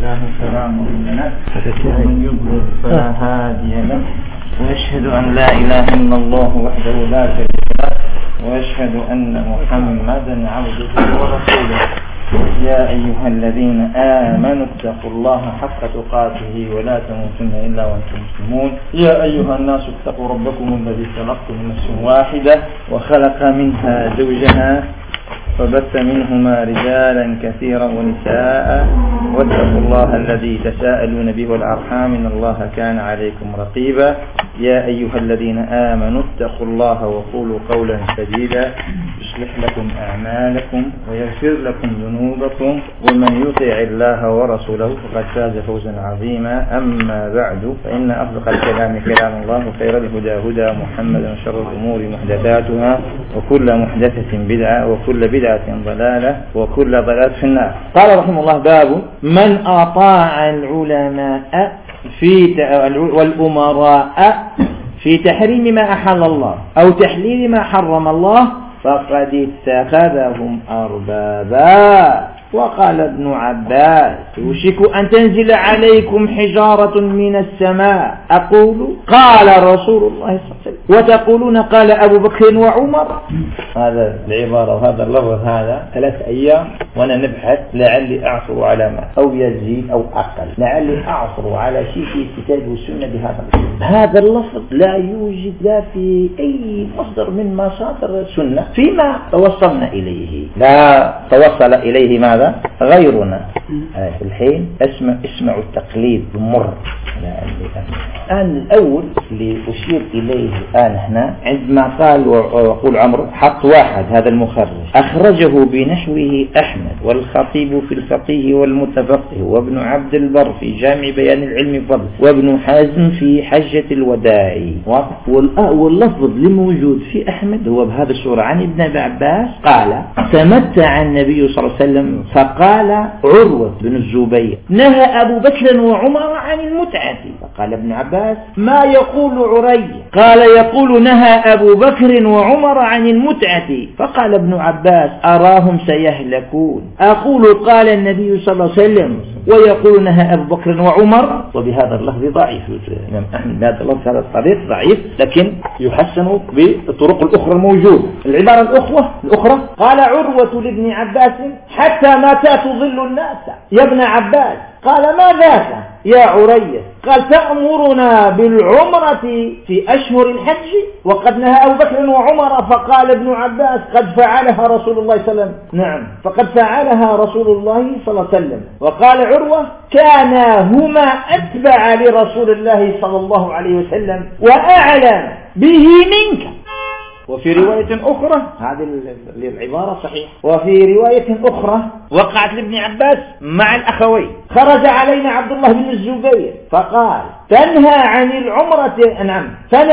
الله فلا مضل له ومن يضلل فلا هادي له وأشهد أن لا إله إلا الله وحده لا شريك له وأشهد أن محمدا عبده ورسوله. يا أيها الذين آمنوا اتقوا الله حق تقاته ولا تموتن إلا وأنتم مسلمون. يا أيها الناس اتقوا ربكم الذي خلقكم من نفس واحدة وخلق منها زوجها فبث منهما رجالا كثيرا ونساء واتقوا الله الذي تساءلون به والأرحام إن الله كان عليكم رقيبا. يا أيها الذين آمنوا اتقوا الله وقولوا قولا سديدا يصلح لكم أعمالكم ويغفر لكم ذنوبكم ومن يطع الله ورسوله فقد فاز فوزا عظيما. أما بعد فإن أصدق الكلام كلام الله وخير الهدى هدى محمد وشر الأمور محدثاتها وكل محدثة بدعة وكل بدعة ضلالة وكل ضلالة في النار. قال رحمه الله: باب من أطاع العلماء والأمراء في تحريم ما أحل الله أو تحليل ما حرم الله فقد اتخذهم أربابا. وقال ابن عباس: يوشك أن تنزل عليكم حجارة من السماء أقول قال رسول الله صلى الله عليه وسلم وتقولون قال أبو بكر وعمر. هذا العبارة وهذا اللفظ هذا 3 أيام وأنا نبحث لعلي أعثر على ما أو يزيد أو أقل، لعلي أعثر على شيء في الكتاب والسنة بهذا اللفظ. هذا اللفظ لا يوجد لا في أي مصدر من مصادر السنة فيما توصلنا إليه، لا توصل إليه ماذا غيرنا. الحين اسمعوا التقليد المر. الآن الأول اللي أشير إليه الآن هنا عندما قال وقول عمرو حط واحد، هذا المخرج أخرجه بنحوه أحمد والخطيب في الفقيه والمتفقه وابن عبد البر في جامع بيان العلم فضل وابن حازم في حجة الوداع. واللفظ اللي موجود في أحمد هو بهذا الصورة عن ابن عباس قال: تمتع النبي صلى الله عليه وسلم فقال عروة بن الزبير: نهى أبو بكر وعمر عن المتعة. فقال ابن عباس: ما يقول عري؟ قال: يقول نهى أبو بكر وعمر عن المتعة. فقال ابن عباس: أراهم سيهلكون. أقول قال النبي صلى الله عليه وسلم ويقول نهى أبو بكر وعمر. وبهذا اللفظ ضعيف الإمام أحمد، بهذا اللفظ هذا الطريق ضعيف لكن يحسن بالطرق الأخرى الموجودة. العبارة الأخرى قال عروة لابن عباس: حتى متى تضل الناس يا ابن عباس؟ قال: ما ذاك يا عري؟ قال: تأمرنا بالعمرة في أشهر الحج وقد نهى أبو بكر وعمر. فقال ابن عباس: قد فعلها رسول الله صلى الله عليه وسلم. نعم، فقد فعلها رسول الله صلى الله عليه وسلم. وقال عروة: كانا هما أتبع لرسول الله صلى الله عليه وسلم وأعلم به منك. وفي رواية أخرى هذه العبارة صحيح، وفي رواية أخرى وقعت لابن عباس مع الأخوين: خرج علينا عبد الله بن الزبير فقال: تنهى عن العمرة. نعم،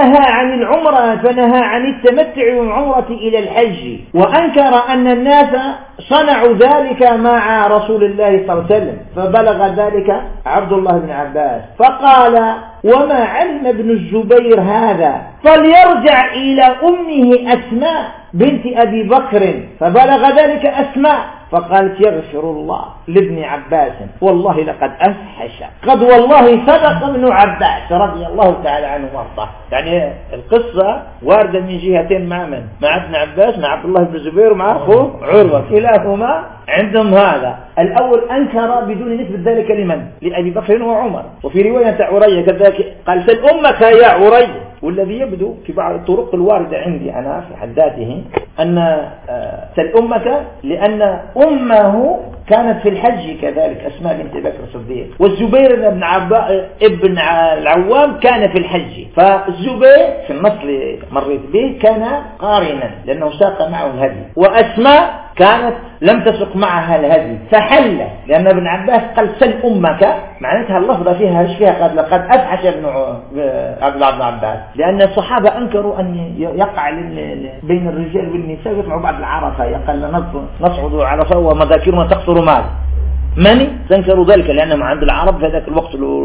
فنهى عن التمتع والعمرة إلى الحج، وأنكر أن الناس صنعوا ذلك مع رسول الله صلى الله عليه وسلم. فبلغ ذلك عبد الله بن عباس فقال: وما علم ابن الزبير هذا فليرجع إلى أمه أسماء بنت أبي بكر. فبلغ ذلك أسماء فقالت: يغفر الله لابن عباس والله لقد أفحش. قد والله صدق ابن عباس رضي الله تعالى عنه وارضاه. يعني القصة واردة من جهتين مع من؟ مع ابن عباس، مع عبد الله بن الزبير ومع أخوه عروة، كلاهما عندهم هذا. الأول أنكر بدون نسبة ذلك لمن؟ لأبي بكر وعمر. وفي رواية عرية كذلك قال: سل أمك يا عري. والذي يبدو في بعض الطرق الواردة عندي أنا في حد ذاته أن سل أمك لأن أمه كانت في الحج كذلك، أسماء بنت بكر الصديق. والزبير ابن العوام كان في الحج. فالزبير في النص اللي مريت به كان قارنا لأنه ساق معه الهدي، وأسماء كانت لم تسق معها الهدي فحل. لأن ابن عباس قال: سل أمك، معناتها اللفظة فيها ايش فيها؟ قال: لقد أفحش ابن عباس، لأن الصحابة أنكروا أن يقع بين الرجال والنساء يطلعوا بعد العرفة، يقال نصعد عرفة ومذاكرنا تقصر مال. من تنكروا ذلك؟ لأنهم عند العرب في ذاك الوقت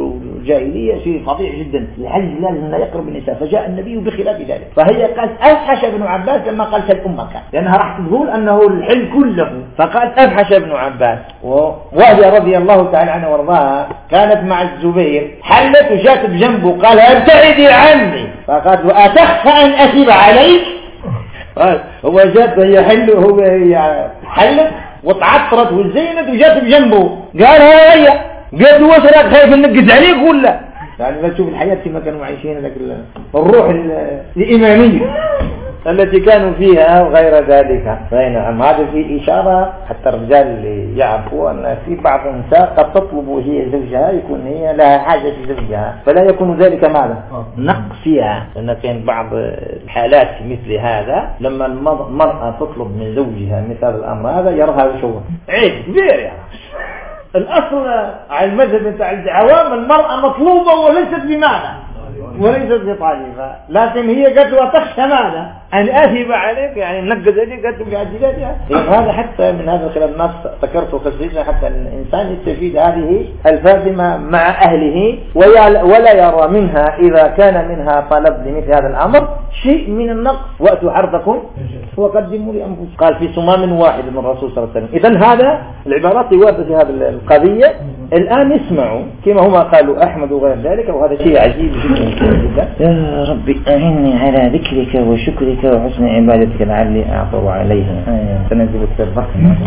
الجاهلية شيء فظيع جدا، الحج لازم لا يقرب النساء، فجاء النبي بخلاف ذلك. فهي قالت أفحش ابن عباس لما قالت الأمة كان، لأنها راح تقول أنه الحل كله، فقالت أفحش ابن عباس. وهي رضي الله تعالى عنها وارضاها كانت مع الزبير، حلت وجات بجنبه قال ابتعدي عني، فقالت وأتخفى أن أثب عليك. هو جات هي حل وهو هي حلت وتعطرت وزينت وجات بجنبه، قال هي قالت له وصلت خايف ننقز عليك ولا يعني لا تشوف الحياة كما كانوا عايشين لك الروح الإيمانية التي كانوا فيها وغير ذلك. فنعم هذا في إشارة حتى الرجال اللي يعرفوا أن في بعض النساء قد تطلب هي زوجها يكون هي لها حاجة في زوجها، فلا يكون ذلك ماذا نقص فيها، لأن كان بعض الحالات مثل هذا لما المرأة تطلب من زوجها مثل الأمر هذا يراها شو عيب كبير يعني. الأصل على المذهب بتاع العوام المرأة مطلوبة وليست بمعنى وليست بطالبة، لكن هي قد وتخشى ماذا أن أثب عليك يعني نقز عليك قد بعجلاتها. هذا حتى من هذا الخلاف الناس ذكرته خصيصا حتى الإنسان يستفيد هذه الفاطمة مع أهله ولا يرى منها إذا كان منها طلب لمثل هذا الأمر شيء من النقص. وأتوا حرثكم وقدموا لأنفسكم، قال في صمام واحد من الرسول صلى الله عليه وسلم. إذن هذا العبارات واردة في هذه القضية. الآن اسمعوا كما هما قالوا أحمد وغير ذلك، وهذا شيء عجيب جدا. يا ربي أعني على ذكرك وشكرك وحسن عبادتك لعلي أعثر عليها. تنزل كتاب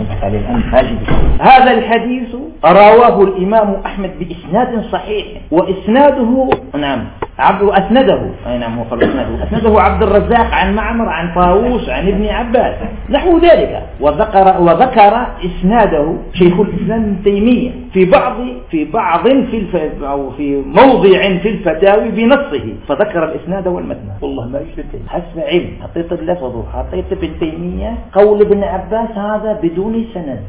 هذا الحديث رواه الإمام أحمد بإسناد صحيح، وإسناده نعم أسنده عبد الرزاق عن معمر عن طاووس عن ابن عباس نحو ذلك. وذكر إسناده شيخ الإسلام ابن تيمية في موضع في الفتاوي بنصه، فذكر الإسناد والمتن. والله ما يشبه حسب علم حطيت اللفظ وحطيت ابن تيمية قول ابن عباس هذا بدون سند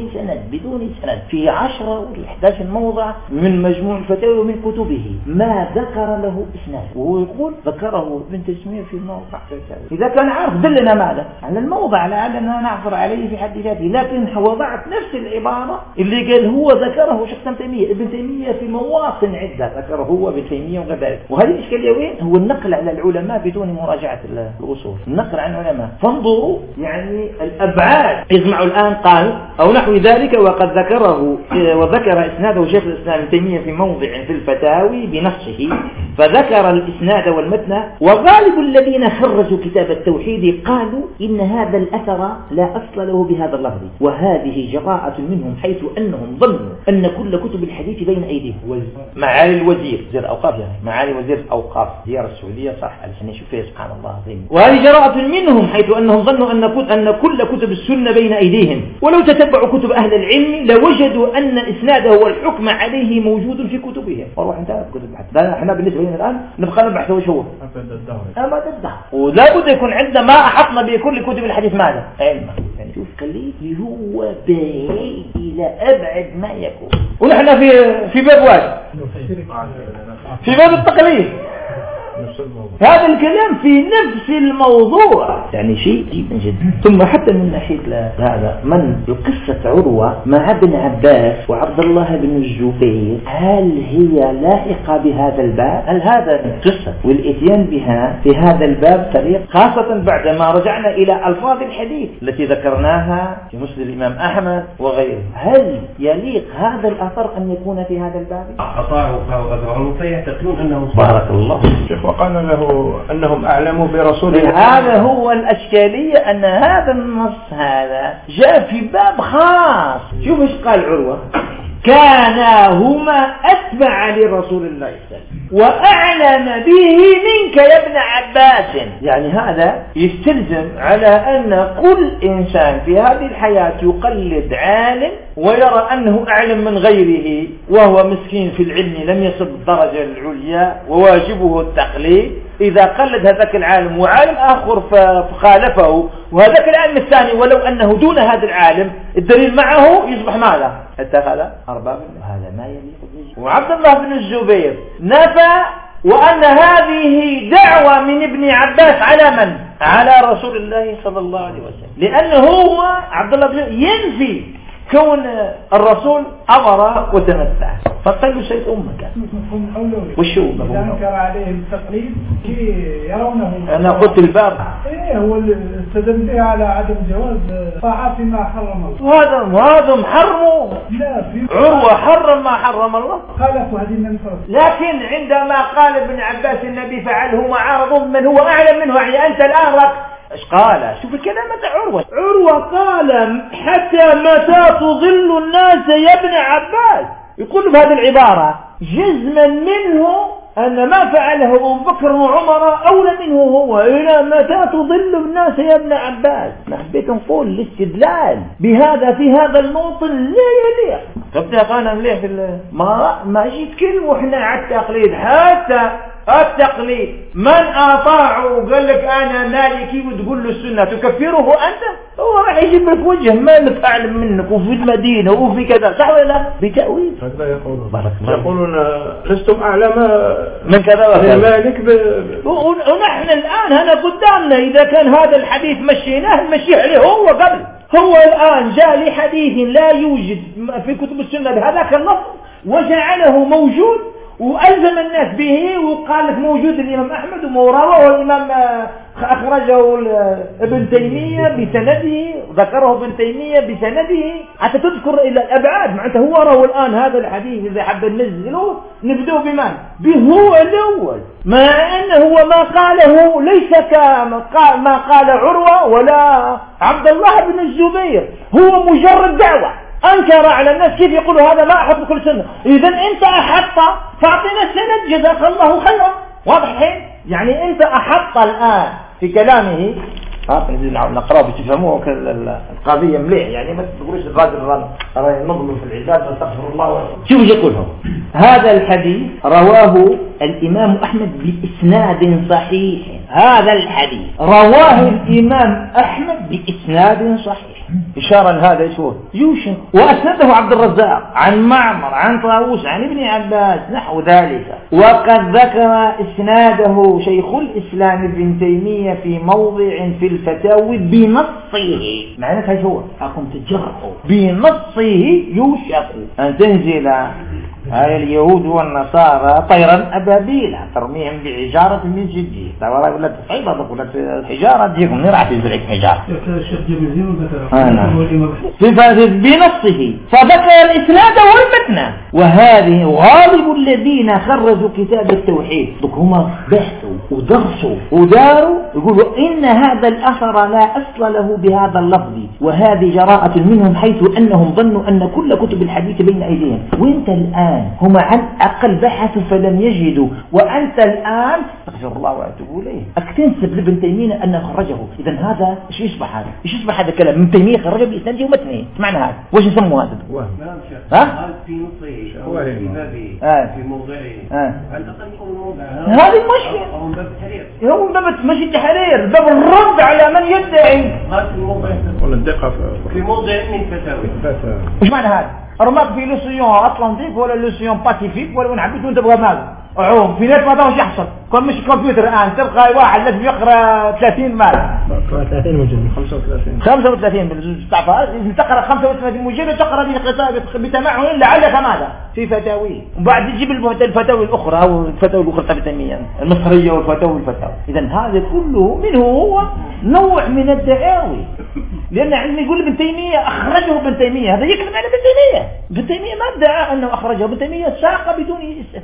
في 10 و 11 موضع من مجموع الفتاوي ومن كتبه ما ذكر له إسناد، وهو يقول ذكره ابن تيمية في موضع فتاوي. إذا كان عارف دلنا ماذا على الموضع لعلنا نعثر عليه في حد ذاته، لكن وضعت نفس العبارة اللي قال هو ذكره شخصا تيمية. ابن تيمية في مواطن عدة ذكره هو ابن تيمية وغيره. وهذه الإشكالية وين؟ هو النقل على العلماء بدون مراجعة الأصول، النقل عن العلماء. فانظروا يعني الأبعاد. اسمعوا الآن قال أو نحو ذلك وقد ذكره وذكر إسناده شيخ الإسلام ابن تيمية في موضع في الفتاوي بنصه، فذكر الإسناد والمتن. وغالب الذين خرجوا كتاب التوحيد قالوا إن هذا الأثر لا أصل له بهذا اللفظ، وهذه جراءة منهم حيث أنهم ظنوا أن كل كتب الحديث بين أيديهم. معالي الوزير وزير الأوقاف يعني معالي وزير الأوقاف ديار السعودية صح عشان يشوف فيها سبحان الله عظيم. وهذه جراءة منهم حيث أنهم ظنوا أن كل كتب السنة بين أيديهم، ولو تتبعوا كتب أهل العلم لوجدوا أن إسناده والحكم عليه موجود في كتبهم. وروح انتهى كتب الحديث. احنا بالنسبة لنا الآن نبقى نبحث وش هو أبدا الدهر، ولا بد يكون عندنا ما أحطنا بكل كتب الحديث ماذا علما. يعني شوف قليل هو بعيد إلى أبعد ما يكون. ونحن في باب واحد في باب التقليد هذا الكلام في نفس الموضوع، يعني شيء جدا جدا. ثم حتى من ناحية هذا من قصة عروة مع ابن عباس وعبد الله بن الزبير هل هي لاحقة بهذا الباب؟ هل هذا قصة والإتيان بها في هذا الباب طريق، خاصة بعدما رجعنا إلى ألفاظ الحديث التي ذكرناها في مسند الإمام أحمد وغيره؟ هل يليق هذا الأثر أن يكون في هذا الباب؟ أطاعوا فوقدرهم فيعتقدون أنه بارك الله وقال له أنهم أعلموا برسول الله. هذا هو الأشكالية أن هذا النص هذا جاء في باب خاص. شوف ايش قال عروة كانا هما أتبع لرسول الله صلى الله عليه وسلم وأعلم به منك يا ابن عباس. يعني هذا يستلزم على أن كل إنسان في هذه الحياة يقلد عالم ويرى أنه أعلم من غيره وهو مسكين في العلم لم يصل الدرجة العليا وواجبه التقليد. إذا قلد هذاك العالم وعالم آخر فخالفه وهذاك العالم الثاني ولو أنه دون هذا العالم الدليل معه يصبح ماذا؟ اتخذ أربابا. هذا ما يليق به. وعبد الله بن الزبير نفى وأن هذه دعوة من ابن عباس على من؟ على رسول الله صلى الله عليه وسلم، لأنه هو عبد الله بن ينفي كون الرسول أمر وتمتع. فقالوا سيد أمك وشو إذا أنكر عليه التقليد يرونه. أنا قلت الباب هو استدل به على عدم جواز طاعة ما حرم الله. هذا محرمه. لا عروة حرم ما حرم الله. خالفوا هذه المنفرة. لكن عندما قال ابن عباس النبي فعله معارض من هو أعلم منه، يعني أنت الآن ايش قال؟ شوف الكلمة عروة قال حتى متى تضل الناس يا ابن عباس. يقول بهذه العبارة جزما منه أن ما فعله أبو بكر وعمر أولى منه هو. إلى متى تضل الناس يا ابن عباس؟ ما حبيت نقول الاستدلال بهذا في هذا الموطن لا يليق. تبدأ قانا مليح في ما جيت كلمة احنا على التقليد. حتى التقليد من أطاعه وقال لك أنا مالكي وتقول له السنة تكفره أنت؟ هو راح يجيب لك وجه مالك أعلم منك وفي المدينة وفي كذا، صح ولا لا؟ بتأويل. هكذا يقولون لستم أعلم من كذا وكذا مالك ونحن الآن هنا قدامنا إذا كان هذا الحديث مشيناه نمشيه عليه هو قبل. هو الآن جاء لحديث لا يوجد في كتب السنة بهذاك اللفظ وجعله موجود وألزم الناس به وقال لك موجود الإمام أحمد وموروه والإمام أخرجه ابن تيمية بسنده وذكره ابن تيمية بسنده حتى تذكر إلى الأبعاد. معناته هو روى الآن هذا الحديث إذا حب ننزله نبدأ بمن؟ بهو الأول، مع أنه وما قاله ليس ما قال عروة ولا عبد الله بن الزبير، هو مجرد دعوة أنكر على الناس. كيف يقولوا هذا ما أحط بكل سنة؟ إذن أنت أحط فأعطينا السند جزاك الله خيرا. واضح الحين؟ يعني أنت أحط الآن في كلامه نقرأ بتفهموه القضية مليح، يعني ما تقولش الراجل نظلم في العباد واستغفر الله. شوف يقولهم هذا الحديث رواه الإمام أحمد بإسناد صحيح. هذا الحديث رواه الإمام أحمد بإسناد صحيح. إشارة لهذا يوشع وأسنده عبد الرزاق عن معمر عن طاووس عن ابن عباس نحو ذلك. وقد ذكر إسناده شيخ الإسلام ابن تيمية في موضع في الفتاوي بنصه. معناتها هو أقوم تجرؤوا بنصه يوشك أن تنزل هاي اليهود والنصارى طيرا أبابيلا ترميهم بعجارة من سجيل. طبعا يقول لك صعيبة تقول لك الحجارة تجيكم نرعى تزرع حجارة بنصه. فذكر الإسناد والمتن. وهذه غالب الذين خرجوا كتاب التوحيد هم بحثوا ودرسوا وداروا يقولوا إن هذا الأثر لا أصل له بهذا اللفظ، وهذه جراءة منهم حيث أنهم ظنوا أن كل كتب الحديث بين أيديهم. وانت الآن هم عن أقل بحثوا فلم يجدوا، وأنت الآن استغفر الله وأتوب إليه أكتنسب لابن تيمية أن خرجه. إذا هذا إيش يصبح هذا؟ إيش يصبح هذا الكلام؟ ابن تيمية خرجه بإسناده ومتنه. معنى هذا وش يسموه هذا؟ ها؟ في نصه أو في بابه في موضعه. هذه المشكلة. هو باب مش التحرير، باب الرد على من يدعي. هذا الموضع ولا الدقة في موضع من فتاوي. وش معنى هذا؟ رماك في لوسيون أطلنطيك ولا لوسيون باسيفيك ولا وين حبيت وانت تبغى ماذا؟ عوم في ناس ما ده وش يحصل؟ كل مش كمبيوتر الآن تبقى واحد لازم يقرأ 30 مال 30 مجلد 35 بالتعفى تقرأ 35 مجلد تقرأ بتمعن لعلك ماذا في فتاوي، وبعد تجيب الفتاوي الأخرى أو الفتاوي الأخرى تبتميا المصرية والفتاوي. إذا هذا كله منه هو نوع من الدعاوي، لأن علم يقول ابن تيمية أخرجه ابن تيمية، هذا يكذب على ابن تيمية. ابن تيمية ما ادعى أنه أخرجه، ابن تيمية ساق بدون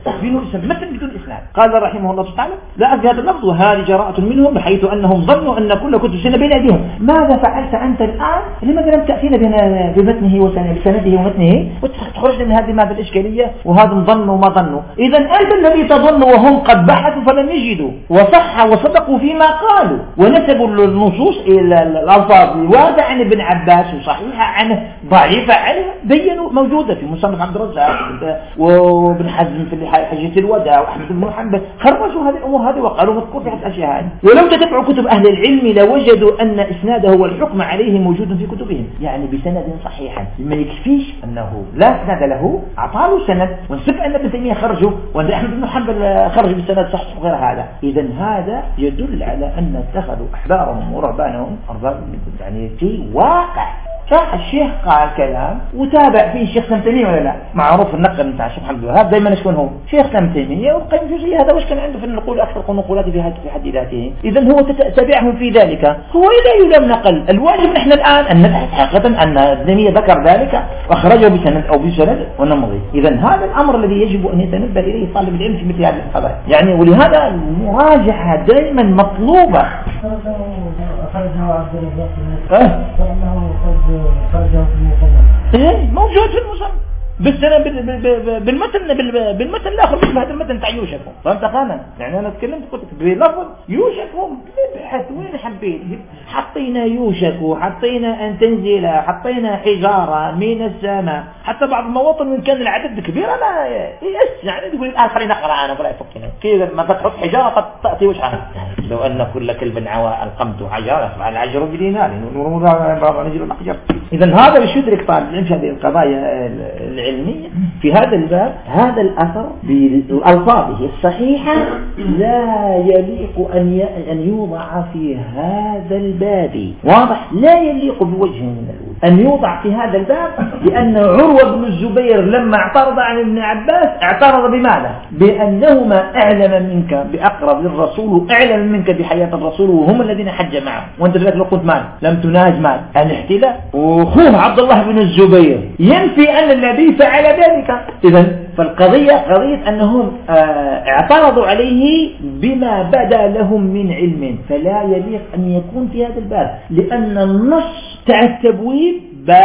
إسناد. قال رحمه الله تعالى لا أذهب اللفظ وهذه جراءة منهم بحيث أنهم ظنوا أن كل كتب السنة بين أيديهم. ماذا فعلت أنت الآن؟ لماذا لم تأتينا بمتنه بسنده ومتنه وتخرجنا من هذه ماذا الإشكالية؟ وهذا ظنوا ما ظنوا. إذا أنت الذي تظن وهم قد بحثوا فلم يجدوا وصح وصدقوا فيما قالوا ونسبوا النصوص إلى الألفاظ الواردة عن ابن عباس وصحيحة عنه ضعيفة عنه بينوا موجودة في مصنف عبد الرزاق وابن حزم في حجة الوداع وأحمد بن محمد خرجوا هذه الأمور هذه وقالوا مذكور في الأشياء هذه. ولو تتبعوا كتب أهل العلم لوجدوا أن إسناده والحكم عليه موجود في كتبهم، يعني بسند صحيحا. ما يكفيش أنه لا سند له أعطاه سند ونسب أن ابن تيمية خرجه وأن أحمد بن محمد خرج بالسند صحيح وغير هذا. إذا هذا يدل على أن اتخذوا أحبارهم ورهبانهم أرباب يعني في واقع فالشيخ قال كلام وتابع فيه الشيخ تيمية ولا لا؟ معروف النقل بتاع الشيخ محمد الوهاب دائما شكون هو شيخ تيمية والقيم الجوزية، هذا وش كان عنده في النقول أكثر نقولات في حد ذاته. إذا هو تتبعهم في ذلك، هو لا يلام نقل. الواجب نحن الآن أن نبحث حقيقة أن تيمية ذكر ذلك وأخرجه بسند أو بسند ونمضي. إذا هذا الأمر الذي يجب أن يتنبه إليه طالب العلم في مثل هذه القضايا يعني، ولهذا المراجعة دائما مطلوبة. أخرجه عبد الرزاق خرجه في المصنف موجود في المصنف بالمتن الآخر مثل هذا المتن تاع يوشكهم. فهمت قانا؟ يعني أنا تكلمت قلت بلفظ يوشكهم بحث وين حبيت حطينا يوشك وحطينا أن تنزل حطينا حجارة من السماء، حتى بعض المواطن من كان العدد كبير أنا يأس يعني تقول الآن خلينا نقرأ أنا ولا يفكنا كذا ما تحط حجارة قد تأتي وش عنها. لو أن كل كلب عواء القمت حجارة فعل العجر بدينار نجل الأحجار. إذا هذا مش يدرك طالب العلم في هذه القضايا العلمية في هذا الباب. هذا الأثر بألفاظه الصحيحة لا يليق أن يوضع في هذا الباب، واضح؟ لا يليق بوجه من الوجه أن يوضع في هذا الباب، لأن عروة بن الزبير لما اعترض عن ابن عباس اعترض بماذا؟ بأنهما أعلم منك بأقرب للرسول وأعلم منك بحياة الرسول وهم الذين حج معه، وأنت ذلك لو قلت مال لم تناهز مال الاحتلال. وأخوه عبد الله بن الزبير ينفي أن النبي فعل ذلك. إذن فالقضية قضية أنهم اعترضوا عليه بما بدا لهم من علم، فلا يليق أن يكون في هذا الباب، لأن النص تاع التبويب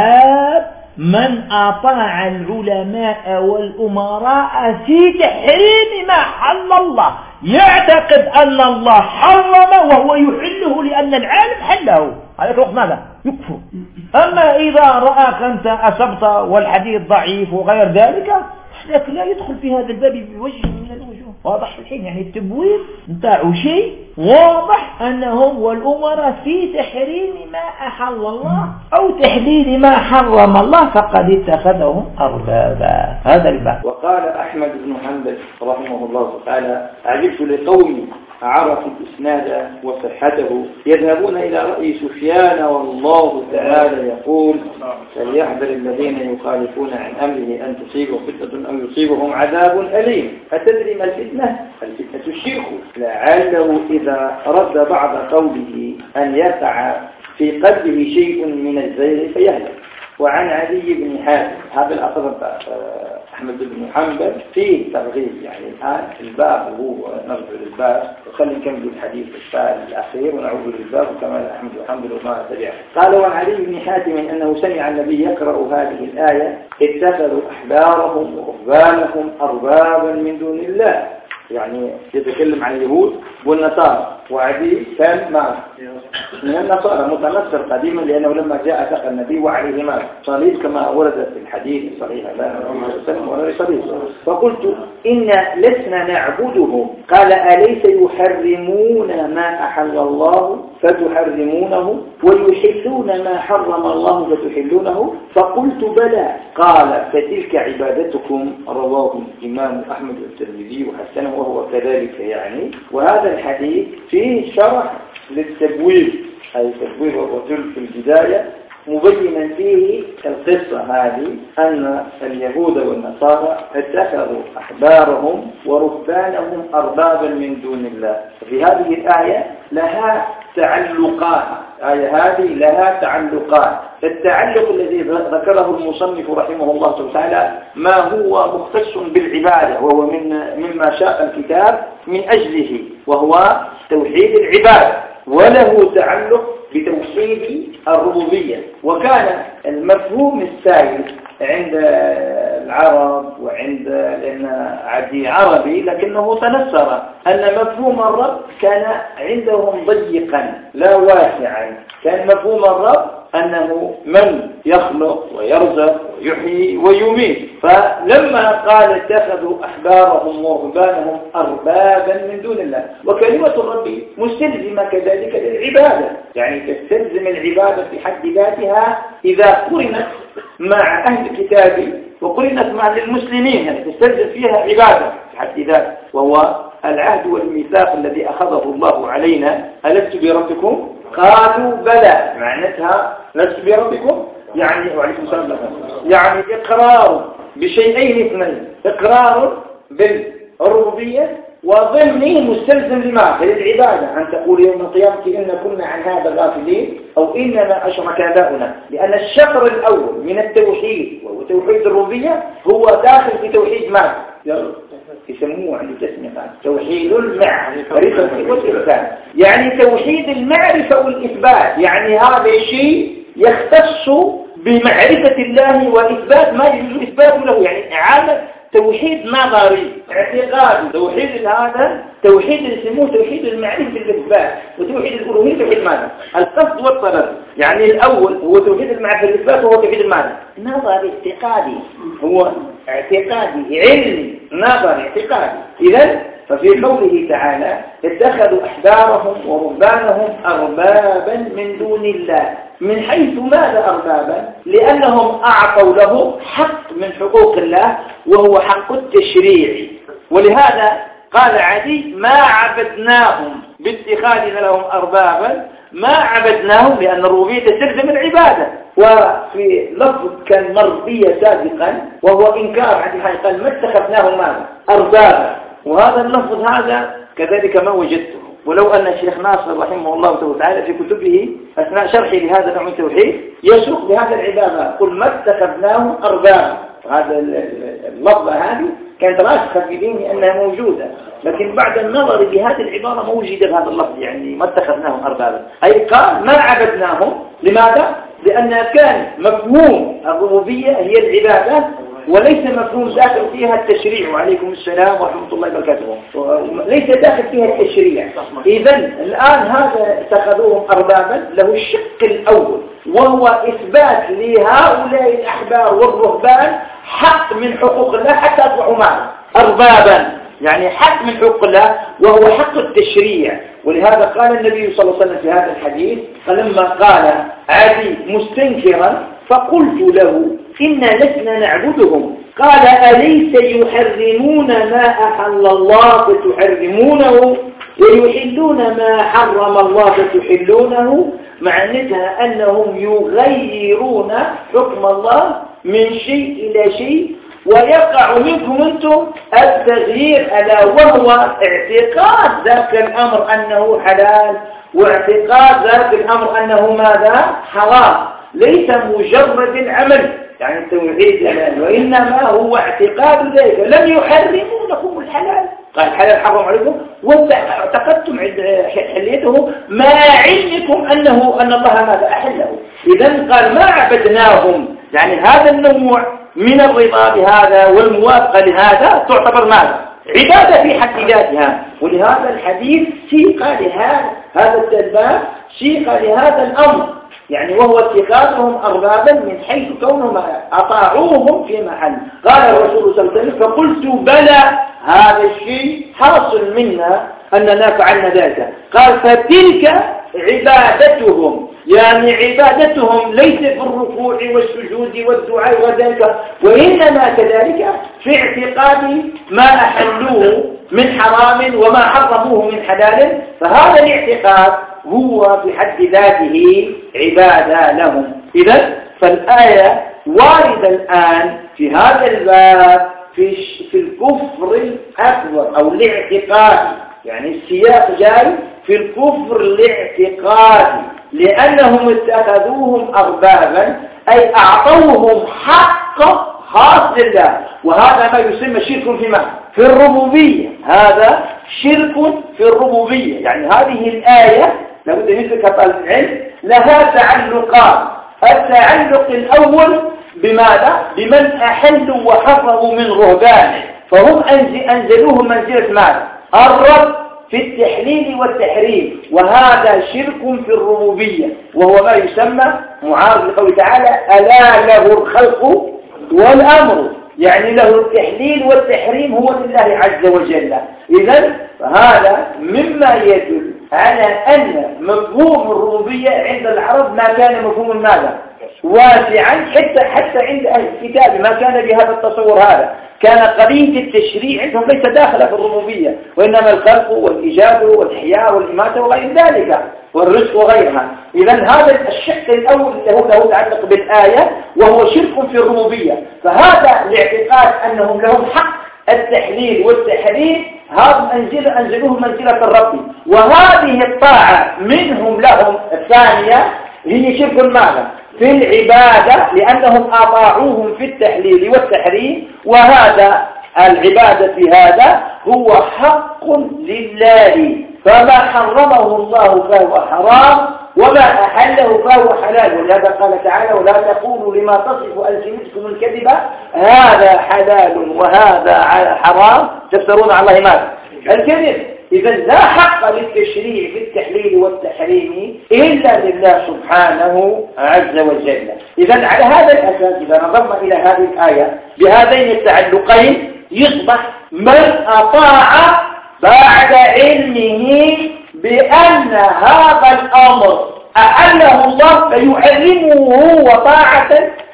باب من أطاع العلماء والأمراء في تحريم ما حل الله، يعتقد أن الله حرم وهو يحله لأن العالم حله، على الوقت ماذا؟ يكفر. أما إذا رأك أنت أصبت والحديث ضعيف وغير ذلك لكن لا يدخل في هذا الباب بوجه من الوجوه. واضح الحين يعني التبويب نتاعه شيء واضح أنهم والأمراء في تحريم ما أحل الله أو تحليل ما حرم الله فقد اتخذهم أربابا. هذا الباب. وقال أحمد بن حنبل رحمه الله تعالى: عجبت لقوم عرفوا الإسناد وصحته يذهبون إلى رأي سفيان والله تعالى يقول: فليحذر الذين يخالفون عن أمره أن تصيبهم فتنة أو يصيبهم عذاب أليم. أتدري ما الفتنة؟ الفتنة الشرك، لعله إذا رد بعض قوله أن يقع في قلبه شيء من الزيغ فيهلك. وعن علي بن حاتم، هذا الأثر أحمد بن حنبل فيه ترغيب، يعني الآن الباب هو نرجع للباب وخلي نكمل الحديث الأخير ونعود للباب وكما أحمد بن حنبل وما تبعه. قال: وعن علي بن حاتم أنه سمع النبي يقرأ هذه الآية: اتخذوا أحبارهم ورهبانهم أربابا من دون الله، يعني يتكلم عن اليهود والنصارى. وعدي كان من النصارى متنصر قديما، لأنه لما جاء تقى النبي وعليه مال صليب كما وردت في الحديث الصحيح فقلت: إن لسنا نعبدهم. قال: أليس يحرمون ما أحل الله فتحرمونه ويحلون ما حرم الله فتحلونه؟ فقلت: بلى. قال: فتلك عبادتكم. رواه الإمام أحمد الترمذي وحسنه وهو كذلك يعني. وهذا الحديث فيه شرح للتبويب، أي تبويب الرجل في البداية، مبينا فيه القصة هذه أن اليهود والنصارى اتخذوا أحبارهم ورهبانهم أربابا من دون الله. في هذه الآية لها تعلقات، الآية هذه لها تعلقات. التعلق الذي ذكره المصنف رحمه الله تعالى ما هو مختص بالعبادة، وهو مما شاء الكتاب من أجله، وهو توحيد العبادة، وله تعلق بتوحيد الربوبية. وكان المفهوم السائد عند العرب وعند، لأن عدي عربي لكنه تنصر، أن مفهوم الرب كان عندهم ضيقا لا واسعا. كان مفهوم الرب أنه من يخلق ويرزق ويحيي ويميت. فلما قال اتخذوا أحبارهم ورهبانهم أربابا من دون الله، وكلمة الرب مستلزمة كذلك للعبادة، يعني تستلزم العبادة في حد ذاتها إذا قرنت مع أهل الكتاب وقرنت مع المسلمين، يعني تستلزم فيها عبادة في حد ذاتها، وهو العهد والميثاق الذي أخذه الله علينا: ألست بربكم؟ قالوا بلى. معناتها لست بربكم يعني وعليكم السلام يعني إقرار بشيئين اثنين، إقرار بالربوبية وضمنه مستلزم لماذا؟ للعبادة، أن تقول يوم القيامة إن كنا عن هذا غافلين أو إنما أشرك آباؤنا، لأن الشطر الأول من التوحيد وهو توحيد الربوبية هو داخل في توحيد ماذا؟ يسموه عند التسمية توحيد المعرفة والإثبات، يعني توحيد المعرفة والإثبات، يعني هذا الشيء يختص بمعرفة الله وإثبات ما يجوز إثباته له، يعني إعادة توحيد نظري اعتقادي. توحيد هذا توحيد اللي يسموه توحيد المعرفة والإثبات، وتوحيد الألوهية توحيد ماذا؟ القصد والطلب. يعني الأول هو توحيد المعرفة والإثبات وهو توحيد الماذا؟ نظري اعتقادي، هو اعتقادي علمي نظري اعتقادي. إذن ففي قوله تعالى اتخذوا أحبارهم ورهبانهم أربابا من دون الله، من حيث ماذا أربابا؟ لأنهم أعطوا له حق من حقوق الله وهو حق التشريع. ولهذا قال عدي ما عبدناهم باتخاذنا لهم أربابا، ما عبدناهم لأن الربوبية تستلزم العبادة. وفي لفظ كان مرضية سابقا وهو إنكار عدي قال ما اتخذناهم ماذا؟ أربابا، وهذا اللفظ هذا كذلك ما وجدته. ولو أن الشيخ ناصر رحمه الله تعالى في كتبه أثناء شرحه لهذا نوع التوحيد يسوق بهذا العبارة قل ما اتخذناهم أربابا، هذا اللفظة هذه كانت راسخة في ديني أنها موجودة، لكن بعد النظر بهذه العبارة ما وجد بهذا اللفظ، يعني ما اتخذناهم أربابا، أي قال ما عبدناهم. لماذا؟ لأن كان مفهوم الربوبية هي العبادة وليس مفهوم داخل فيها التشريع. وعليكم السلام ورحمة الله وبركاته. ليس داخل فيها التشريع. إذن الآن هذا اتخذوهم أربابا له الشق الأول وهو إثبات لهؤلاء الأحبار والرهبان حق من حقوق الله حتى أصبحوا معه أربابا، يعني حق من حقوق الله وهو حق التشريع. ولهذا قال النبي صلى الله عليه وسلم في هذا الحديث فلما قال عدي مستنكرا فقلت له إنا لسنا نعبدهم، قال أليس يحرمون ما أحل الله فتحرمونه ويحلون ما حرم الله فتحلونه، معناتها أنهم يغيرون حكم الله من شيء إلى شيء ويقع منكم أنتم التغيير، ألا وهو اعتقاد ذاك الأمر أنه حلال واعتقاد ذاك الأمر أنه ماذا؟ حرام، ليس مجرد العمل يعني التوحيد الحلال، وإنما هو اعتقاد ذلك. لم يحرموا لكم الحلال، قال الحلال حرم عليكم واعتقدتم حليته مع علمكم أن الله ماذا أحله. إذن قال ما عبدناهم، يعني هذا النوع من الرضا بهذا والموافقة لهذا تعتبر ماذا؟ عبادة في حد ذاتها. ولهذا الحديث سيق هذا الباب سيق لهذا الأمر، يعني وهو اتخاذهم أربابا من حيث كونهم أطاعوهم في محل. قال الرسول صلى الله عليه وسلم فقلت بلى هذا الشيء حاصل منا أننا فعلنا ذلك. قال فتلك عبادتهم، يعني عبادتهم ليس في الركوع والسجود والدعاء وذلك، وإنما كذلك في اعتقاد ما أحلوه من حرام وما حرموه من حلال. فهذا الاعتقاد هو في حد ذاته عبادة لهم. إذن فالآية واردة الآن في هذا الباب في الكفر الأكبر أو الاعتقاد، يعني السياق جاي في الكفر الاعتقادي، لأنهم اتخذوهم أربابا أي أعطوهم حق خاص لله، وهذا ما يسمى شرك في الربوبية. هذا شرك في الربوبية. يعني هذه الآية لابد أن يدرك طالب العلم لها تعلقات. التعلق الأول بماذا؟ بمن أحلوا وحرموا من رهبانه، فهم أنزلوهم منزلة ماذا؟ الرب في التحليل والتحريم، وهذا شرك في الربوبية وهو ما يسمى معارض لقوله تعالى ألا له الخلق والأمر، يعني له التحليل والتحريم هو لله عز وجل. إذن فهذا مما يدل على أن مفهوم الربوبية عند العرب ما كان مفهوم ماذا؟ واسعا، حتى عند أهل الكتاب ما كان بهذا التصور. هذا كان قضية التشريع عندهم ليس داخلة في الربوبية، وإنما الخلق والإيجاد والإحياء والإماتة وغير ذلك والرزق وغيرها. إذا هذا الشق الأول له تعلق بالآية وهو شرك في الربوبية. فهذا الاعتقاد أنهم لهم حق التحليل والتحريم هذا أنزلوه منزلة الرب، وهذه الطاعة منهم لهم الثانية هي شرك ماذا؟ في العبادة، لأنهم أطاعوهم في التحليل والتحريم، وهذا العبادة في هذا هو حق لله، فما حرمه الله فهو حرام وما أحله فهو حلال. ولهذا قال تعالى: ولا تقولوا لما تصف ألسنتكم الكذب هذا حلال وهذا حرام تفترون على الله ماذا؟ الكذب. إذا لا حق للتشريع في التحليل والتحريم إلا لله سبحانه عز وجل. إذا على هذا الأساس إذا نظرنا إلى هذه الآية بهذين التعلقين يصبح من أطاع بعد علمه بأن هذا الأمر أحله الله فيحرمه وطاعة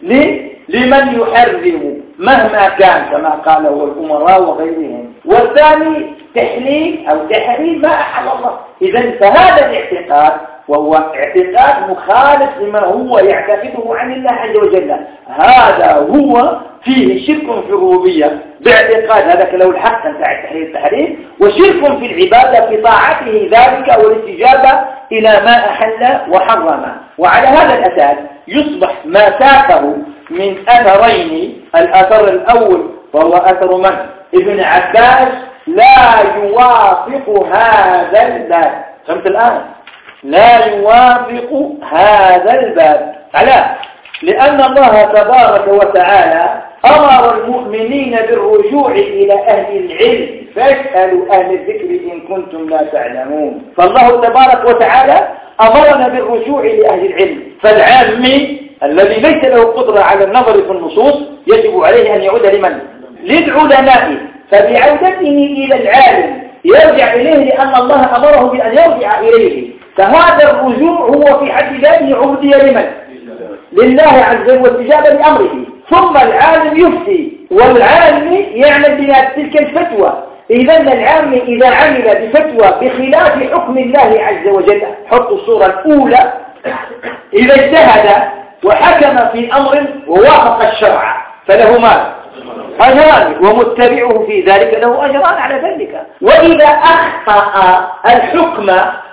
لمن يحرم مهما كان كما قاله الأمراء وغيرهم. والثاني تحليل أو تحريم ما أحل الله. إذن فهذا الاعتقاد وهو اعتقاد مخالف لما هو يعتقده عن الله عز وجل، هذا هو فيه شرك في الربوبية باعتقاد هذا له الحق أن التحريم، وشرك في العبادة في طاعته ذلك والاستجابة إلى ما أحل وحرم. وعلى هذا الأساس يصبح ما ساقه من أثرين، الأثر الأول وهو أثر من؟ ابن عباس لا يوافق هذا الباب. فهمت الآن؟ لا يوافق هذا الباب. على لأن الله تبارك وتعالى أمر المؤمنين بالرجوع إلى أهل العلم فاسألوا أهل الذكر إن كنتم لا تعلمون. فالله تبارك وتعالى أمرنا بالرجوع لأهل العلم، فالعامي الذي ليس له قدرة على النظر في النصوص يجب عليه أن يعود لمن؟ للعلماء. فبعودته إلى العالم يرجع إليه لأن الله أمره بأن يرجع إليه، فهذا الرجوع هو في حد ذاته عبودية لمن؟ لله عز وجل واستجابة لأمره. ثم العالم يفتي والعالم يعمل بتلك الفتوى. إذا العالم إذا عمل بفتوى بخلاف حكم الله عز وجل، حط الصورة الأولى، إذا اجتهد وحكم في أمر ووافق الشرع فله مال أجران، ومتبعه في ذلك له أجران على ذلك. وإذا أخطأ الحكم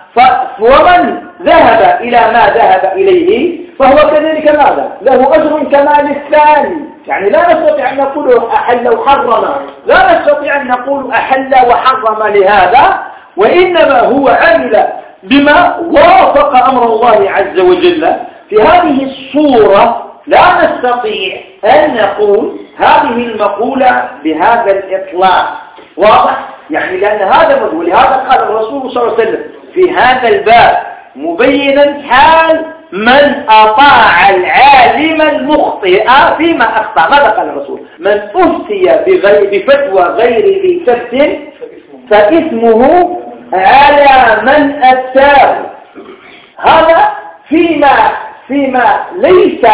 ومن ذهب إلى ما ذهب إليه فهو كذلك ماذا؟ له أجر كما للثاني. يعني لا نستطيع أن نقول أحل وحرم، لا نستطيع أن نقول أحل وحرم لهذا، وإنما هو عمل بما وافق أمر الله عز وجل. في هذه الصورة لا نستطيع أن نقول هذه المقولة بهذا الإطلاق. واضح؟ يعني لأن هذا مدعو، ولهذا قال الرسول صلى الله عليه وسلم في هذا الباب مبينا حال من أطاع العالم المخطئ فيما أخطأ. ماذا قال الرسول؟ من أفتي بفتوى غير ذي سبت فإثمه على من أفتاه. هذا فيما ليس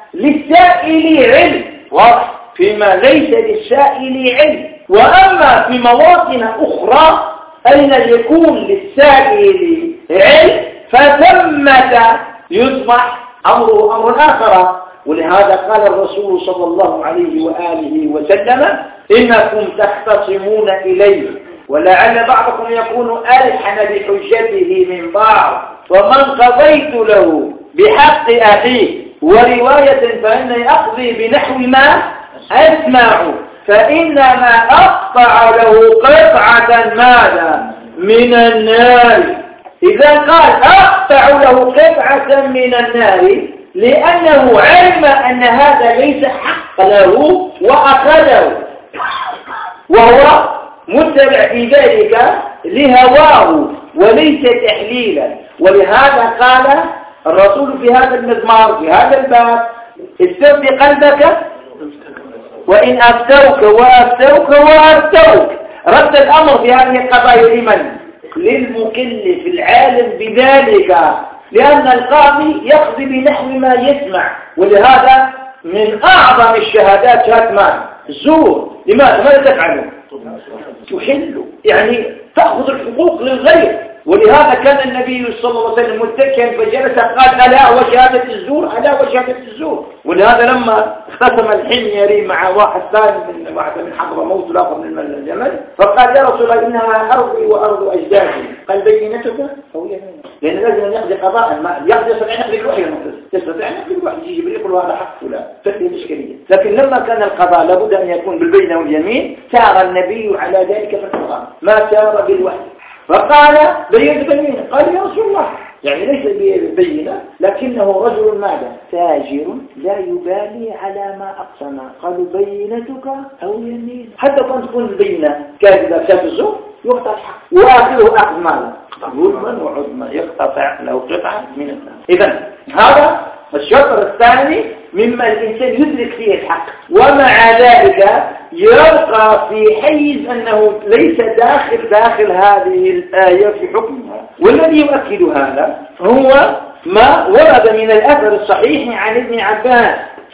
للسائل علم. واضح؟ فيما ليس للسائل علم. وأما في مواطن أخرى أين يكون للسائل علم فثمة يصبح أمر آخر. ولهذا قال الرسول صلى الله عليه وآله وسلم إنكم تختصمون إليه ولعل بعضكم يكون ألحن بحجته من بعض، ومن قضيت له بحق أخيه ورواية فإني أقضي بنحو ما أسمع، فإنما أقطع له قطعة ماذا؟ من النار. إذا قال أقطع له قطعة من النار لأنه علم أن هذا ليس حق له وأخذه، وهو متبع في ذلك لهواه وليس تحليلا. ولهذا قال الرسول في هذا المزمار في هذا الباب استفتي قلبك وإن أفتوك وأفتوك وأفتوك. رد الأمر في هذه القضايا لمن؟ للمكلف العالم بذلك، لأن القاضي يقضي بنحو ما يسمع. ولهذا من أعظم الشهادات شهادة الزور. لماذا؟ ماذا تفعله؟ تحل. يعني تأخذ الحقوق للغير. ولهذا كان النبي صلى الله عليه وسلم متكئا فجلس قال ألا وشهادة الزور ألا وشهادة الزور. ولهذا لما اختصم الحميري مع واحد ثاني من حضرموت والآخر من الجمل فقال يا رسول الله إنها أرضي وأرض أجدادي قال بينتك أو يمين لأن لازم أن يقضي قضاء ما يقضي يستطيع أن يقضي الوحي يستطيع أن يقضي الوحي يجي جبريل يقول هذا حق ولا تفهم الإشكالية. لكن لما كان القضاء لابد أن يكون بالبينة واليمين سار النبي على ذلك في القرآن ما سار بالوحي. فقال بينة قال يا رسول الله يعني ليس بينة لكنه رجل ماذا تاجر لا يبالي على ما أقسم قالوا بينتك أو يمين حتى كان تكون البينة كاذبة كاذبة يقطع الحق وآخره أخذ ماله ظلما وعظما يقطع له قطعة من الناس. إذن هذا الشطر الثاني مما الإنسان يدرك فيه الحق ومع ذلك يبقى في حيز أنه ليس داخل هذه الآية في حكمها. والذي يؤكد هذا هو ما ورد من الأثر الصحيح عن ابن عباس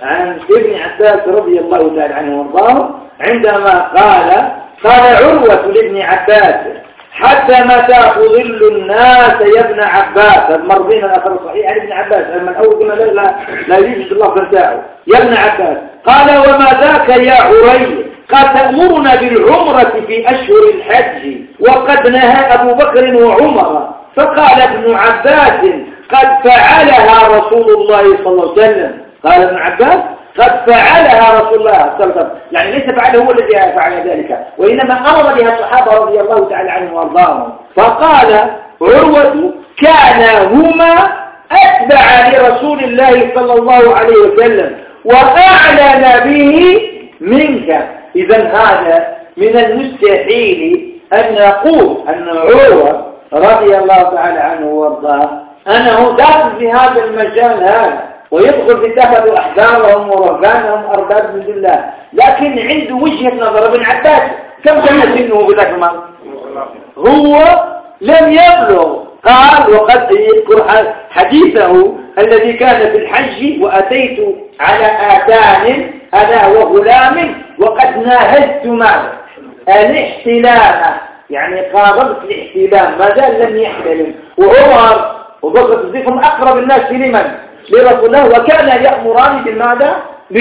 رضي الله تعالى عنه وارضاه عندما قال عروة لابن عباس حتى متى تضل الناس يا ابن عباس. مرضين الأثر الصحيح عن ابن عباس من أول كما لا يوجد الله فرتاعه يا ابن عباس قال وما ذاك يا عري قد تأمرنا بالعمرة في أشهر الحج وقد نهى أبو بكر وعمر. فقال ابن عباس قد فعلها رسول الله صلى الله عليه وسلم. قال ابن عباس قد فعلها رسول الله صلى الله عليه وسلم يعني ليس فعله هو الذي فعل ذلك وإنما أمر بها الصحابة رضي الله تعالى عنهم وارضاهم. فقال عروة كان هما أتبع لرسول الله صلى الله عليه وسلم وأعلن به منك. إذن هذا من المستحيل أن نقول أن عروة رضي الله تعالى عنه وارضاه أنه داخل في هذا المجال هذا ويدخل في اتخذ أحبارهم ورهبانهم أرباب من الله لكن عنده وجهة نظر. ابن عباس كم كان سنه بذاك المال هو لم يبلغ. قال وقد يذكر حديثه الذي كان في الحج وأتيت على آتان أنا وغلام وقد ناهزت معه الاحتلام يعني قاربت الاحتلام ما زال لم يحتلم. وعمر وبكر الصديق هم أقرب الناس لمن لرسول الله وكان يأمران بالماذا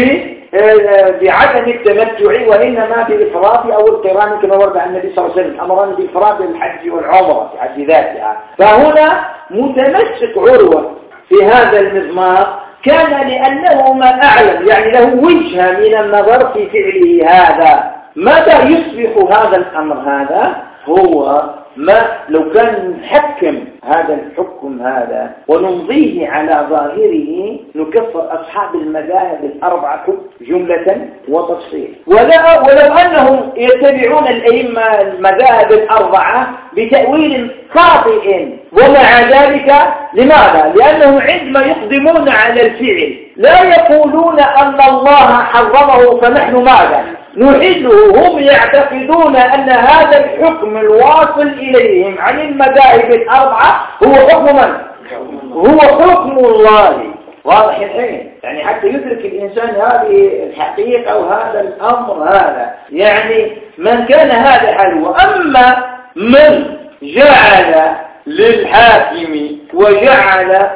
بعدم التمتع وإنما بالإفراط أو القران كما ورد عن النبي صلى الله عليه وسلم أمران بالإفراط الحج والعمرة في حد ذاتها. فهنا متمسك عروة في هذا المضمار كان لأنه ما أعلم يعني له وجهة من النظر في فعله هذا. متى يصبح هذا الأمر هذا هو ما لو كان نحكم هذا الحكم هذا ونمضيه على ظاهره نكفر أصحاب المذاهب الأربعة جملة وتفصيل. ولو أنهم يتبعون الأئمة المذاهب الأربعة بتأويل خاطئ ومع ذلك لماذا؟ لأنهم عندما يقدمون على الفعل لا يقولون أن الله حرمه فنحن ماذا؟ نحله. هم يعتقدون أن هذا الحكم الواصل إليهم عن المذاهب الأربعة هو حكم من؟ هو حكم الله. واضح الحين يعني حتى يدرك الإنسان هذه الحقيقة وهذا الأمر هذا يعني من كان هذا حلو. أما من جعل للحاكم وجعل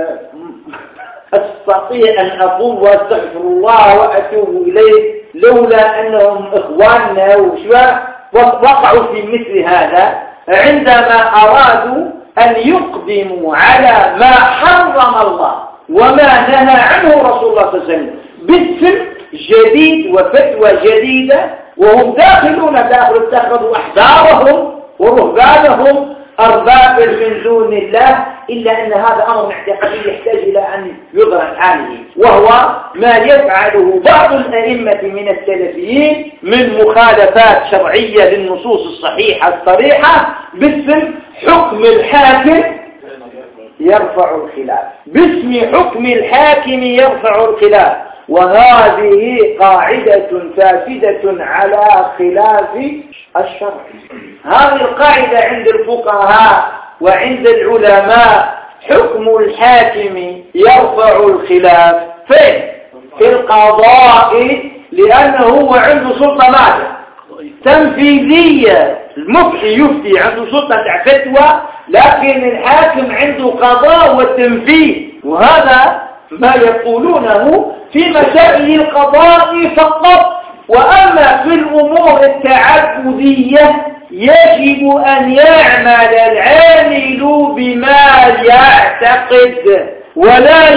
أستطيع أن أقول وأستغفر الله وأتوب إليه لولا أنهم إخواننا وقعوا في مثل هذا عندما أرادوا أن يقدموا على ما حرم الله وما نهى عنه رسول الله صلى الله عليه وسلم باسم جديد وفتوى جديدة وهم داخلون داخل اتخذوا أحبارهم ورهبانهم أربابا من دون الله. إلا أن هذا أمر اعتقادي يحتاج إلى أن يدرك حاله وهو ما يفعله بعض الأئمة من السلفيين من مخالفات شرعية للنصوص الصحيحة الصريحة باسم حكم الحاكم يرفع الخلاف. باسم حكم الحاكم يرفع الخلاف. وهذه قاعدة فاسدة على خلاف الشرع. هذه القاعدة عند الفقهاء وعند العلماء حكم الحاكم يرفع الخلاف في القضاء لأنه هو عنده سلطة ماذا؟ تنفيذية المفتي يفتي عنده سلطة فتوى، لكن الحاكم عنده قضاء وتنفيذ، وهذا ما يقولونه في مسائل القضاء فقط. وأما في الأمور التعبدية يجب أن يعمل العامل بما يعتقد، ولا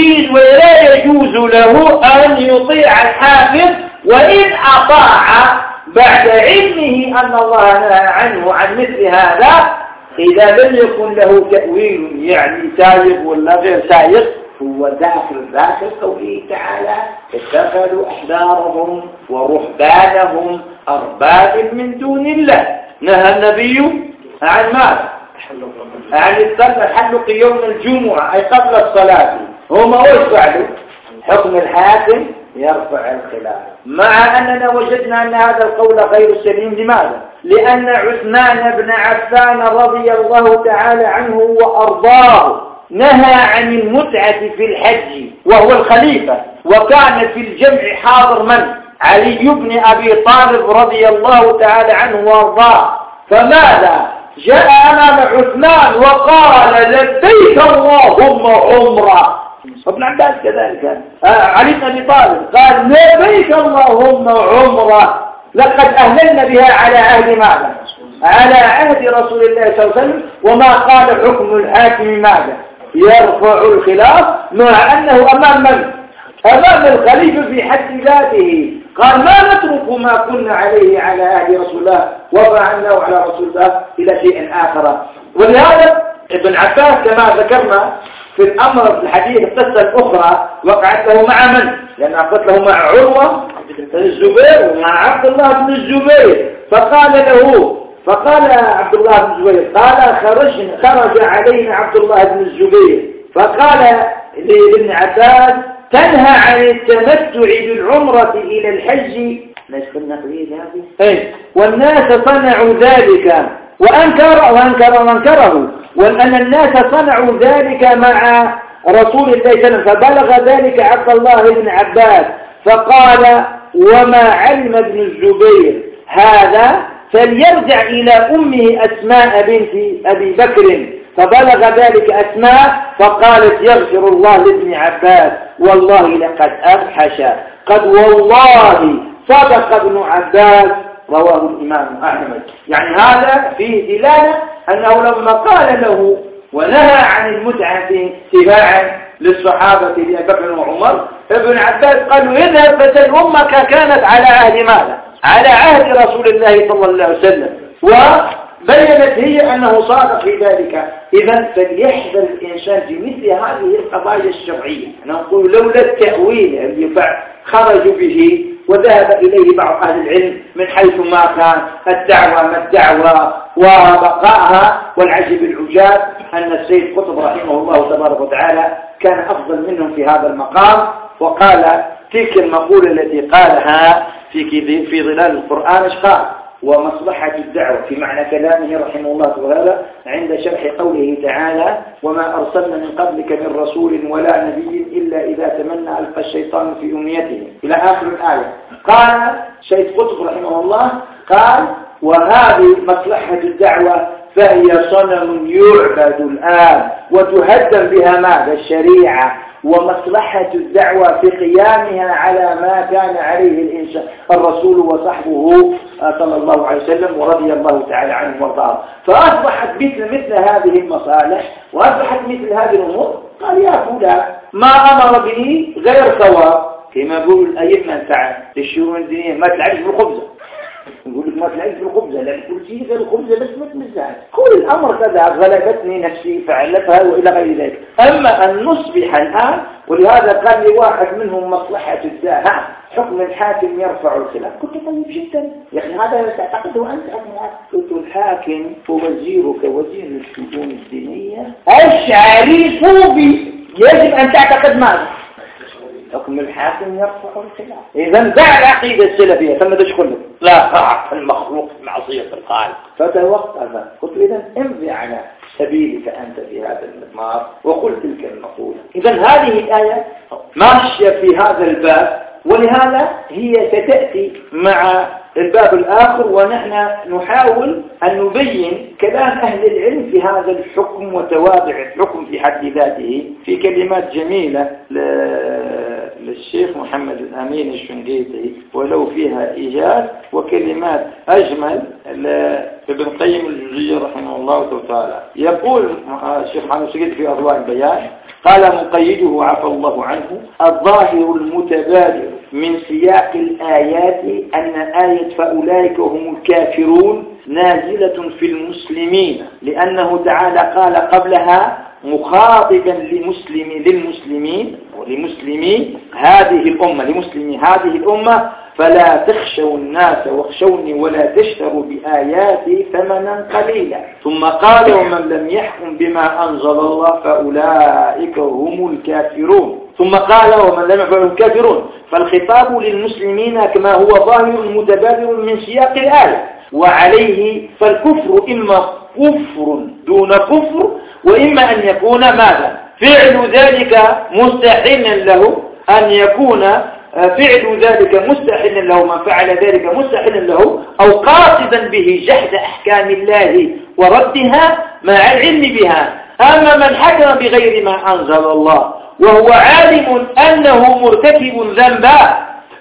يجوز له أن يطيع الحاكم، وإن أطاع بعد علمه أن الله نهى عنه عن مثل هذا إذا لم يكن له تأويل يعني سائغ ولا غير سائغ، هو داخل قوله تعالى اتخذوا أحبارهم ورهبانهم أربابا من دون الله. نهى النبي عن ماذا؟ عن الحلق يوم الجمعة أي قبل الصلاة. هما وش فعلوا؟ حكم الحاكم يرفع الخلاف، مع أننا وجدنا أن هذا القول غير سليم. لماذا؟ لأن عثمان بن عفان رضي الله تعالى عنه وأرضاه نهى عن المتعة في الحج وهو الخليفة، وكان في الجمع حاضر من؟ علي بن أبي طالب رضي الله تعالى عنه وأرضاه. فماذا؟ جاء أمام عثمان وقال لبيك اللهم عمرة. ابن عباس كذلك علي بن أبي طالب قال لبيك اللهم عمرة، لقد أهللنا بها على عهد ماذا؟ على عهد رسول الله صلى الله عليه وسلم. وما قال حكم الحاكم ماذا؟ يرفع الخلاف، مع أنه أمام من؟ أمام الخليفة في حد ذاته. قال ما نترك ما كنا عليه على عهد رسول الله وفعلناه على رسول الله إلى شيء آخر. ولهذا ابن عباس كما ذكرنا في الأمر في الحديث القصة الأخرى وقعت له مع من؟ لأن عقدت له مع عروة بن الزبير ومع عبد الله بن الزبير. فقال عبد الله بن الزبير قال خرج علينا عبد الله بن الزبير فقال لابن عباس تنهى عن التمتع بالعمرة إلى الحج. والناس صنعوا ذلك وأنكره وأن الناس صنعوا ذلك مع رسول الله صلى الله عليه وسلم. فبلغ ذلك عبد الله بن عباس فقال وما علم ابن الزبير هذا فليرجع إلى أمه أسماء بنت أبي بكر. فبلغ ذلك أسماء فقالت يغفر الله لابن عباس والله لقد أفحش قد والله صدق ابن عباس. رواه الإمام أحمد. يعني هذا فيه دلالة أنه لما قال له ونهى عن المتعة اتباعا للصحابة لأبي بكر وعمر ابن عباس قالوا اذهب فسل أمك كانت على عهد ماذا؟ على عهد رسول الله صلى الله عليه وسلم، وبينت هي أنه صادق في ذلك. إذا فليحذر الإنسان في مثل هذه القضايا الشرعية. نقول لولا التأويل الذي خرجوا به وذهب إليه بعض أهل العلم من حيث ما كان الدعوة ما الدعوة وبقائها. والعجب العجاب أن السيد قطب رحمه الله تبارك وتعالى كان أفضل منهم في هذا المقام، وقال تلك المقولة التي قالها في ظلال القرآن قال ومصلحة الدعوة في معنى كلامه رحمه الله تعالى عند شرح قوله تعالى وما أرسلنا من قبلك من رسول ولا نبي إلا إذا تمنى ألقى الشيطان في أمنيته إلى آخر الآية. قال شيخ قطب رحمه الله قال وهذه مصلحة الدعوة فهي صنم يعبد الآن وتهدم بها ماذا؟ الشريعة. ومصلحة الدعوة في قيامها على ما كان عليه الرسول وصحبه صلى الله عليه وسلم ورضي الله تعالى عنه وارضاه. فأصبحت مثل هذه المصالح وأصبحت مثل هذه الأمور قال يا فلان ما أمر به غير ثواب كما يقول الأئمة ساعات للشؤون الدينية ما تلعبش بالخبزة. يقول لك ما تلعبش بالخبزة لأن كل شيء غير الخبزة بس مثل كل الأمر كذا غلبتني نفسي فعلتها وإلى غير ذلك. أما أن نصبح الآن ولهذا قال لي واحد منهم مصلحة الدعوة حكم الحاكم يرفع الخلاف. قلت طيب جدا يا أخي هذا تعتقده أنت؟ قلت الحاكم ووزيرك وزير الشؤون الدينية أشعري صوبي يجب أن تعتقد ماذا؟ حكم الحاكم يرفع الخلاف. إذا دع العقيدة السلفية ثم تشكل لا طاعة المخلوق معصية الخالق. فتوقف. قلت إذا امضي على سبيلك أنت في هذا المضمار وقل تلك المقولة. إذا هذه الآية ماشية في هذا الباب ولهذا هي ستأتي مع الباب الآخر، ونحن نحاول أن نبين كلام أهل العلم في هذا الحكم وتوابع الحكم في حد ذاته في كلمات جميلة للشيخ محمد الأمين الشنقيطي، ولو فيها إيجاز، وكلمات أجمل لابن قيم الجوزية رحمه الله تعالى. يقول الشيخ محمد الشنقيطي في أضواء البيان، قال مقيده عفى الله عنه: الظاهر المتبادر من سياق الآيات أن آية فأولئك هم الكافرون نازلة في المسلمين، لأنه تعالى قال قبلها مخاطبا للمسلمين ولمسلمي هذه الأمة، لمسلمي هذه الأمة: فلا تخشوا الناس واخشوني ولا تشتروا بآياتي ثمنا قليلا. ثم قال: ومن لم يحكم بما أنزل الله فأولئك هم الكافرون. ثم قال: ومن لم يحكم هم الكافرون. فالخطاب للمسلمين كما هو ظاهر متبادر من سياق الآية، وعليه فالكفر إما كفر دون كفر، وإما أن يكون ماذا؟ فعل ذلك مستحيلا له، أن يكون فعل ذلك مستحيلا له، من فعل ذلك مستحيلا له، أو قاصدا به جحد أحكام الله وردها مع العلم بها. أما من حكم بغير ما أنزل الله وهو عالم أنه مرتكب ذنبا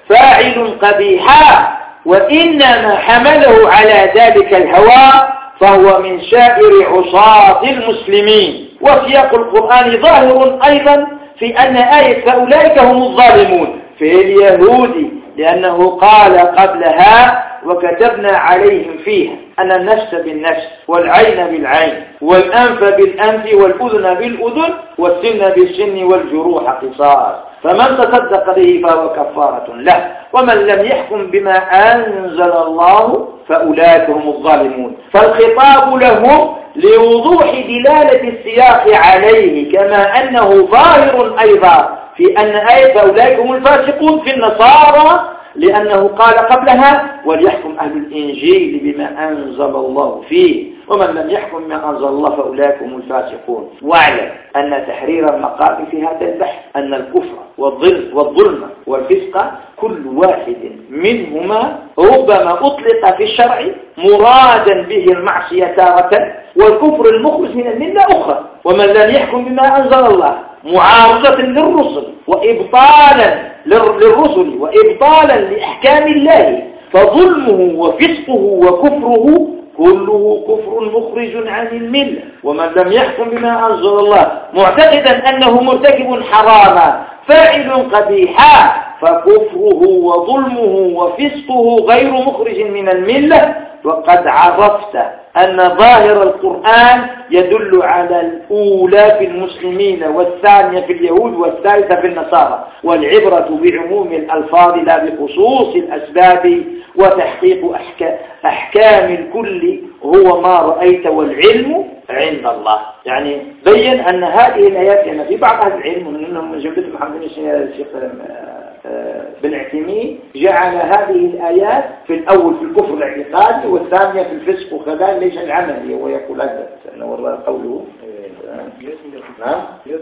فاعل قبيحا، وإنما حمله على ذلك الهوى، فهو من شائر عصاة المسلمين. وسياق القرآن ظاهر أيضا في أن آية فأولئك هم الظالمون في اليهود، لأنه قال قبلها: وكتبنا عليهم فيها أن النفس بالنفس والعين بالعين والأنف بالأنف والأذن بالأذن والسن بالسن والجروح قصاص، فمن تصدق به فهو كفارة له، ومن لم يحكم بما أنزل الله فأولئك هم الظالمون. فالخطاب لهم لوضوح دلالة السياق عليه، كما أنه ظاهر أيضا في أن آية فأولئك هم الفاسقون في النصارى، لأنه قال قبلها: وليحكم أهل الإنجيل بما أنزل الله فيه، ومن لم يحكم بما أنزل الله فأولئك هم الفاسقون. واعلم أن تحرير المقام في هذا البحث أن الكفر والظلم والفسق كل واحد منهما ربما أطلق في الشرع مرادا به المعصية تارة، والكفر المخرج من الملة أخرى. ومن لم يحكم بما أنزل الله معارضة للرسل وإبطالا للرسل وإبطالا لأحكام الله، فظلمه وفسقه وكفره كله كفر مخرج عن الملة. ومن لم يحكم بما أنزل الله معتقدا أنه مرتكب حراما فاعل قبيحا، فكفره وظلمه وفسقه غير مخرج من الملة. وقد عرفت أن ظاهر القرآن يدل على الأولى في المسلمين والثانية في اليهود والثالثة في النصارى، والعبرة بعموم الألفاظ لا بخصوص الأسباب، وتحقيق أحكام الكل هو ما رأيت والعلم عند الله. يعني بين أن هذه الآيات، يعني في بعض أهل العلم منهم جودة محمد الشيخ بن عثيمين جعل هذه الآيات في الأول في الكفر الاعتقادي، والثانية في الفسق وكذا ليس العملي، ويقول هذا أنه والله قوله نعم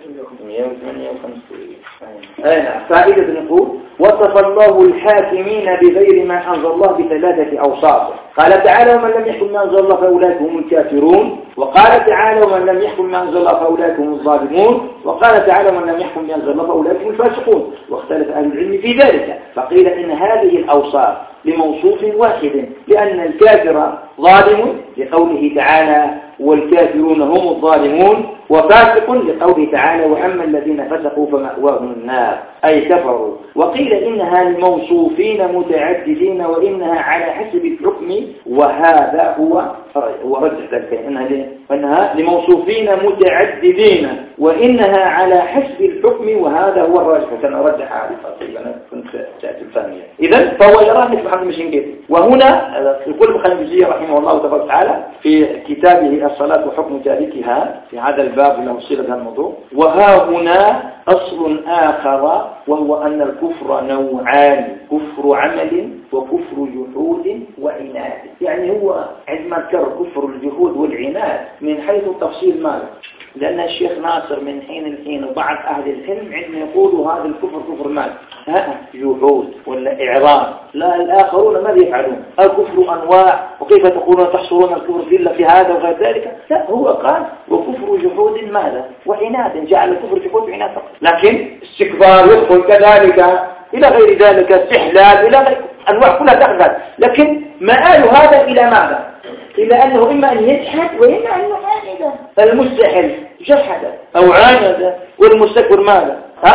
158. فائدة نقول: وصف الله الحاكمين بغير ما أنزل الله بثلاثة أوصاف. قال تعالى: ومن لم يحكم ما أنزل الله فأولئك هم الكافرون. وقال تعالى: ومن لم يحكم ما أنزل الله فأولئك هم الظالمون. وقال تعالى: ومن لم يحكم ما أنزل الله فأولئك هم الفاسقون. واختلف أهل العلم في ذلك، فقيل إن هذه الأوصاف لموصوف واحد، لأن الكافر ظالم لقوله تعالى: والكافرون هم الظالمون، وفاسق لقوله تعالى: وأما الذين فسقوا فمأواهم النار، أي كفروا. وقيل إنها لموصوفين متعددين، وإنها على حسب الحكم، وهذا هو رجح ذلك، إنها لموصوفين متعددين وإنها على حسب الحكم، وهذا هو الراجح. كان رجح على أنا كنت تأتي الثانية. إذن فهو يراه مثل محمد الشنقيطي. وهنا يقول ابن الجوزية رحمه الله تبارك وتعالى في كتابه الصلاة وحكم تاركها في هذا الباب له صلة هذا الموضوع: وها هنا أصل آخر، وهو أن الكفر نوعان: كفر عمل وكفر جحود وعناد. يعني هو عندما ذكر كفر الجحود والعناد من حيث التفصيل ماذا؟ لأن الشيخ ناصر من حين لحين وبعض أهل العلم عندما يقولوا هذا الكفر كفر مال جحود ولا إعراض. لا، الآخرون ماذا يفعلون؟ الكفر أنواع، وكيف تقولون تحصرون الكفر إلا في هذا وغير ذلك؟ لا، هو قال وكفر جحود ماذا؟ وعناد، جعل الكفر جحود وعناد فقط. لكن استكبار يدخل كذلك إلى غير ذلك، استحلال إلى غير أنواع كلها تأخذ. لكن مآل هذا إلى ماذا؟ إلى أنه إما أن يجحد وإما أن يعاند. المستحل جحد أو عاند، والمستكبر ماذا؟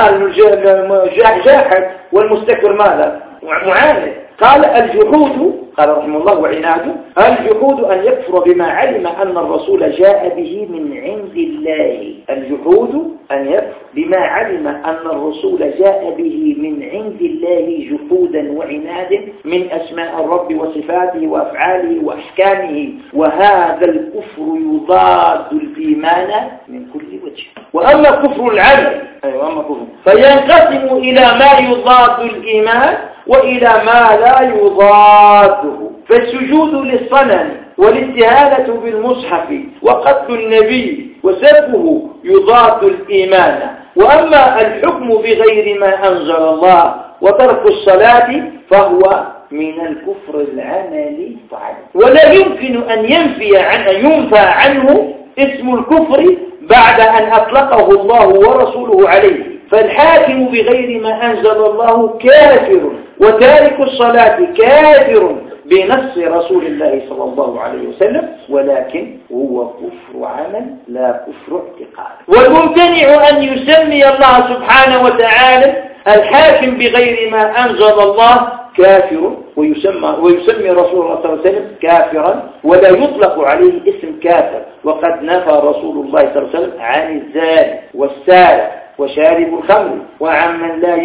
جاحد والمستكبر ماذا؟ معاند. قال الجحود، قال رحمه الله وعناده، الجحود أن يكفر بما علم أن الرسول جاء به من عند الله. الجحود أن يكفر بما علم أن الرسول جاء به من عند الله جحودا وعنادا من أسماء الرب وصفاته وأفعاله وأحكامه، وهذا الكفر يضاد الإيمان من كل وجه. وأما كفر العمل فينقسم إلى ما يضاد الإيمان وإلى ما لا يضاده. فالسجود للصنم والاستهانة بالمصحف وقتل النبي وسبه يضاد الإيمان. وأما الحكم بغير ما أنزل الله وترك الصلاة فهو من الكفر العملي. ولا يمكن أن ينفى عنه اسم الكفر بعد أن أطلقه الله ورسوله عليه. فالحاكم بغير ما أنزل الله كافر، وتارك الصلاة كافر بنص رسول الله صلى الله عليه وسلم، ولكن هو كفر عمل لا كفر اعتقاد. والممتنع أن يسمي الله سبحانه وتعالى الحاكم بغير ما أنزل الله كافر، ويسمي رسول الله صلى الله عليه وسلم كافرا، ولا يطلق عليه اسم كافر. وقد نفى رسول الله صلى الله عليه وسلم عن الزاني والسارق وشارب الخمر وعن من لا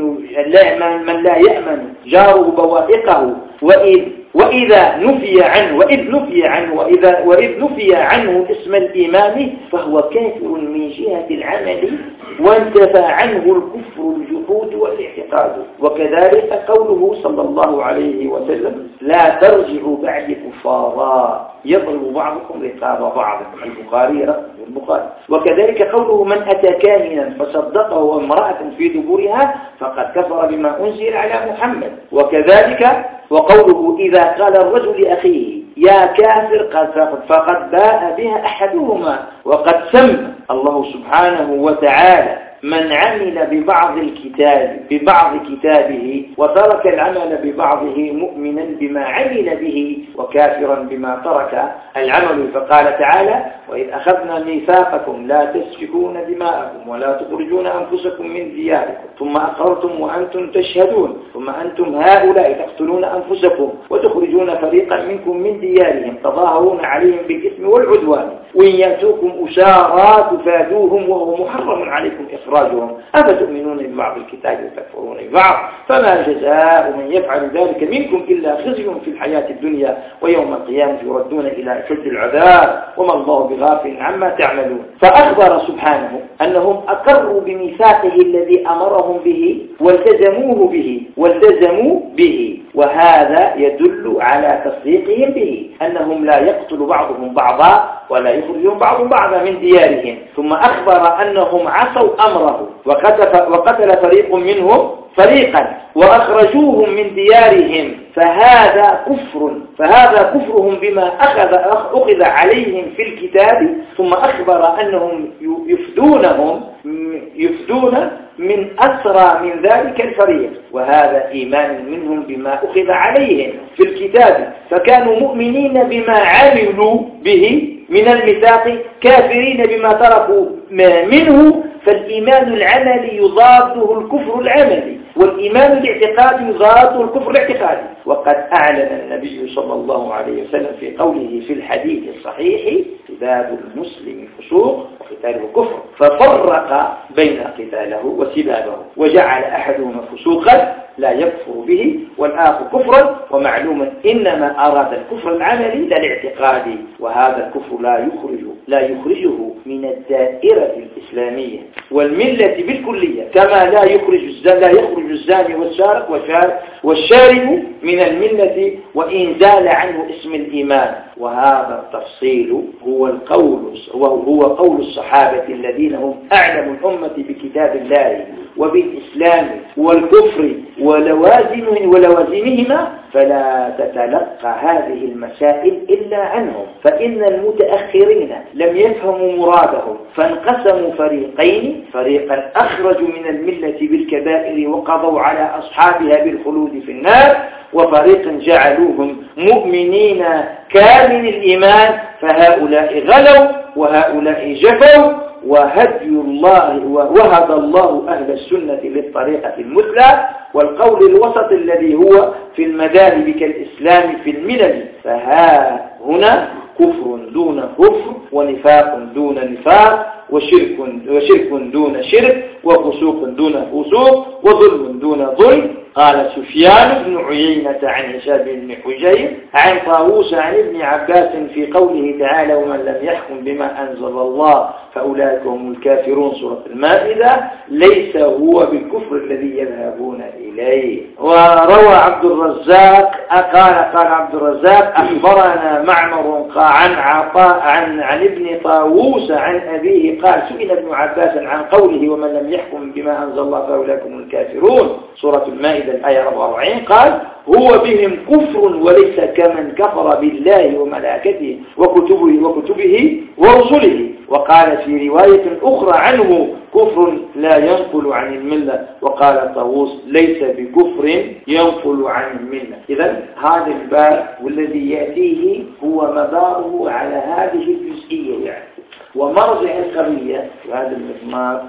يأمن جاره بوائقه. وإذ نفي عنه اسم الإيمان فهو كافر من جهة العمل، وانتفى عنه الكفر الجحود والاعتقاد. وكذلك قوله صلى الله عليه وسلم لا ترجعوا بعد كفارا يضرب بعضكم رقاب بعض. البخاري. وكذلك قوله من أتى كاهنا فصدقه امرأة في دبرها فقد كفر بما أنزل على محمد. وكذلك وقوله إذا قال الرجل لأخيه يا كافر فقد باء بها أحدهما. وقد سمى الله سبحانه وتعالى من عمل ببعض كتابه وترك العمل ببعضه مؤمنا بما عمل به وكافرا بما ترك العمل. فقال تعالى وإذ أخذنا ميثاقكم لا تسفكون دماءكم ولا تخرجون أنفسكم من دياركم ثم أقررتم وأنتم تشهدون ثم أنتم هؤلاء تقتلون أنفسكم وتخرجون فريقا منكم من ديارهم تظاهرون عليهم بالإثم والعدوان وإن يأتوكم أسارى تفادوهم وهو محرم عليكم إخراجهم أفتؤمنون ببعض الكتاب وتكفرون ببعض فما جزاء من يفعل ذلك منكم إلا خزي في الحياة الدنيا ويوم القيامة يردون إلى أشد العذاب وما الله بغافل عما تعملون. فأخبر سبحانه أنهم أقروا بميثاقه الذي أمرهم به والتزموا به وهذا يدل على تصديقهم به أنهم لا يقتل بعضهم بعضا ولا يخرجون بعضهم بعضا من ديارهم. ثم أخبر أنهم عصوا أمره وقتل فريق منهم فريقا وأخرجوهم من ديارهم فهذا كفرهم بما أخذ عليهم في الكتاب. ثم أخبر أنهم يفدون من أسرى من ذلك الفريق وهذا إيمان منهم بما أخذ عليهم في الكتاب فكانوا مؤمنين بما عملوا به من الميثاق كافرين بما تركوا منه. فالإيمان العملي يضاده الكفر العملي والإيمان الاعتقادي يضاده الكفر الاعتقادي. وقد أعلن النبي صلى الله عليه وسلم في قوله في الحديث الصحيح سباب المسلم فسوق وقتاله كفر ففرق بين قتاله وسبابه وجعل أحدهما فسوقا لا يكفر به والآخر كفرا، ومعلوم إنما أراد الكفر العملي لا الاعتقادي، وهذا الكفر لا يخرجه من الدائرة الإسلامية والملة بالكلية، كما لا يخرج الزاني والشارب من الملة وإن زال عنه اسم الإيمان. وهذا التفصيل هو قول الصحابة الذين هم أعلم الأمة بكتاب الله وبالإسلام والكفر ولوازمهما، فلا تتلقى هذه المسائل إلا عنهم، فإن المتأخرين لم يفهموا مرادهم فانقسموا فريقين: فريقا أخرجوا من الملة بالكبائر وقضوا على أصحابها بالخلود في النار، وفريقا جعلوهم مؤمنين كامل الإيمان، فهؤلاء غلوا وهؤلاء جفوا. وهدى الله أهل السنة للطريقة المثلى، والقول الوسط الذي هو في المذاهب كالإسلام في الملل، فها هنا كفر دون كفر، ونفاق دون نفاق، وشرك دون شرك، وفسوق دون فسوق، وظلم دون ظلم. قال سفيان بن عيينة عن هشام بن حجير عن طاووس عن ابن عباس في قوله تعالى: ومن لم يحكم بما أنزل الله فأولئك هم الكافرون، سورة المائدة: ليس هو بالكفر الذي يذهبون إليه. وروى عبد الرزاق قال عبد الرزاق: أخبرنا معمر عن عطاء عن ابن طاووس عن أبيه قال: سئل ابن عباس عن قوله: ومن لم يحكم بما أنزل الله فأولئك هم الكافرون، سورة المائدة الآية 44، قال: هو بهم كفر وليس كمن كفر بالله وملائكته وكتبه ورسله. وقال في رواية أخرى عنه: كفر لا ينقل عن الملة. وقال طاووس: ليس بكفر ينقل عن الملة. إذن هذا الباب والذي يأتيه هو مداره على هذه الجزئية، يعني ومرجع القضية وهذا المضمار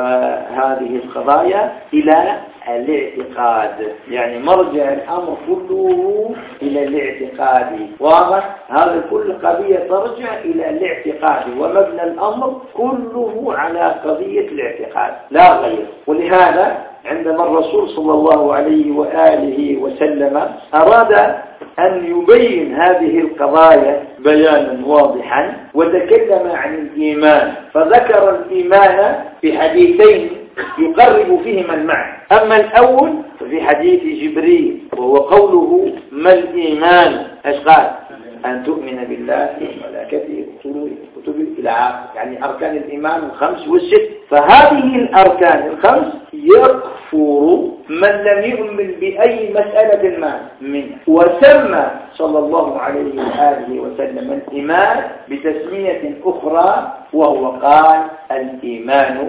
وهذه القضايا إلى الاعتقاد، يعني مرجع الأمر كله إلى الاعتقاد. واضح؟ هذا كل قضية ترجع إلى الاعتقاد، ومبنى الأمر كله على قضية الاعتقاد لا غير. ولهذا عندما الرسول صلى الله عليه وآله وسلم أراد أن يبين هذه القضايا بيانا واضحا وتكلم عن الإيمان، فذكر الإيمان في حديثين يقرب فيهما المعنى. أما الأول في حديث جبريل وهو قوله: ما الإيمان؟ ايش قال؟ أن تؤمن بالله وملائكته وكتبه إلى آخره، يعني أركان الإيمان الخمس والست. فهذه الأركان الخمس يكفر من لم يؤمن بأي مسألة ما منها. وسمى صلى الله عليه وآله وسلم الإيمان بتسمية أخرى، وهو قال: الإيمان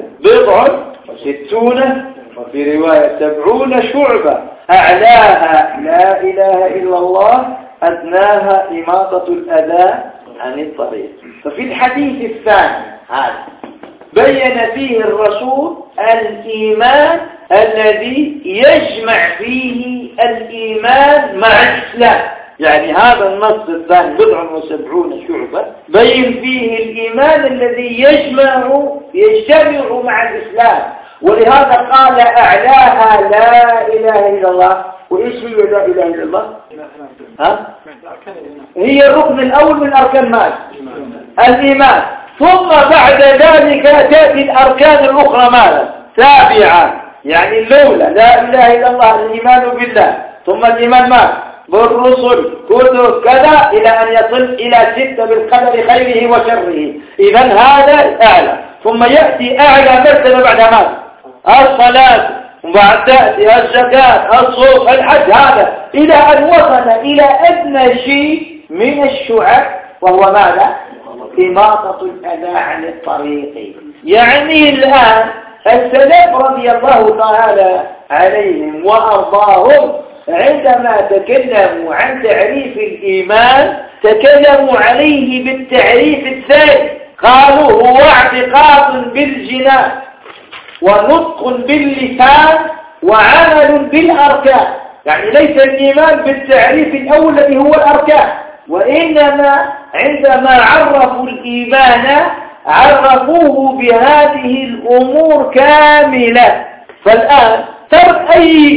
67 وفي رواية 70 شعبة، أعلاها لا إله إلا الله، أدناها إماطة الأذى عن الطريق. ففي الحديث الثاني هذا بين فيه الرسول الإيمان الذي يجمع فيه الإيمان مع الإسلام، يعني هذا النص الثاني 70 شعبة بين فيه الإيمان الذي يجتمع مع الإسلام. ولهذا قال: أعلاها لا إله إلا الله. وإيش هي لا إله إلا الله؟ هي الركن الأول من أركان ماذا؟ الإيمان. ثم بعد ذلك تأتي الأركان الأخرى ماذا؟ تابعة، يعني الأولى لا إله إلا الله، الإيمان بالله، ثم الإيمان ماذا؟ بالرسل، كتب كذا، إلى أن يصل إلى 6 بالقدر خيره وشره. إذن هذا أعلى. ثم يأتي أعلى مرتبة بعد ماذا؟ الصلاة، وبعد تأتي الزكاة، الصوم، الحج، هذا إلى أن وصل إلى أدنى شيء من الشعب، وهو ماذا؟ إماطة الأذى عن الطريق. يعني الآن السلف رضي الله تعالى عليهم وأرضاهم عندما تكلموا عن تعريف الإيمان تكلموا عليه بالتعريف الثاني، قالوا: هو اعتقاد بالجنان ونطق باللسان وعمل بالأركان. يعني ليس الإيمان بالتعريف الأول الذي هو الأركان، وإنما عندما عرفوا الإيمان عرفوه بهذه الأمور كاملة. فالآن ترك أي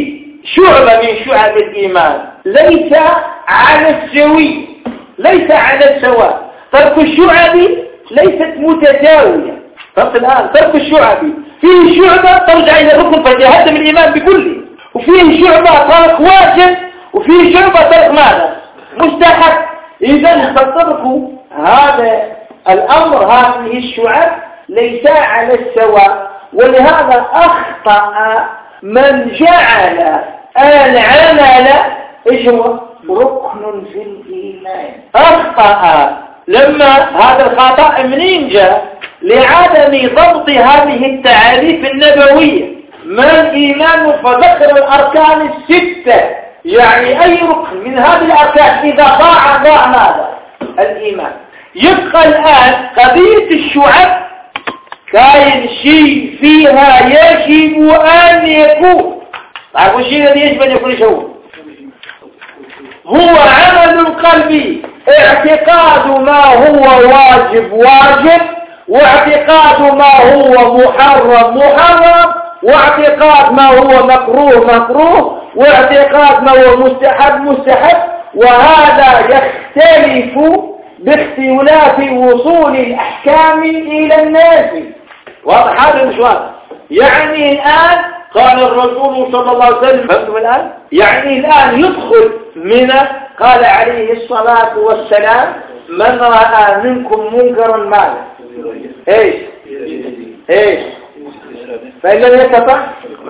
شعبة من شعب الإيمان ليس على السوي، ليس على السواء. ترك الشعب ليست متساوية. فقط الآن ترك الشعب فيه شعبة ترجع إلى الركن فيهدم الإيمان بكله، وفيه شعبة ترك واجب، وفيه شعبة ترك ماذا؟ مستحب. إذن فترك هذا الأمر هذه الشعب ليس على السواء. ولهذا أخطأ من جعل العمل إيش هو؟ ركن في الإيمان. أخطأ لما هذا الخطأ منين جاء؟ لعدم ضبط هذه التعاريف النبوية. ما الإيمان؟ فذكر الأركان الستة، يعني أي ركن من هذه الأركان إذا ضاع ماذا؟ الإيمان. يبقى الآن قضية الشعب كاين شيء فيها يجب أن يكون. تعرفوا الشيء الذي يجب أن يكون هو عمل قلبي، اعتقاد ما هو واجب واجب، واعتقاد ما هو محرم محرم، واعتقاد ما هو مكروه مكروه، واعتقاد ما هو مستحب مستحب. وهذا يختلف باختلاف وصول الأحكام إلى الناس. واضح هذا مش واضح؟ يعني الآن قال الرسول صلى الله عليه وسلم، فهمتم الآن؟ يعني الآن يدخل من قال عليه الصلاة والسلام من رأى منكم منكرا ماذا؟ ايش فإن لم يستطع،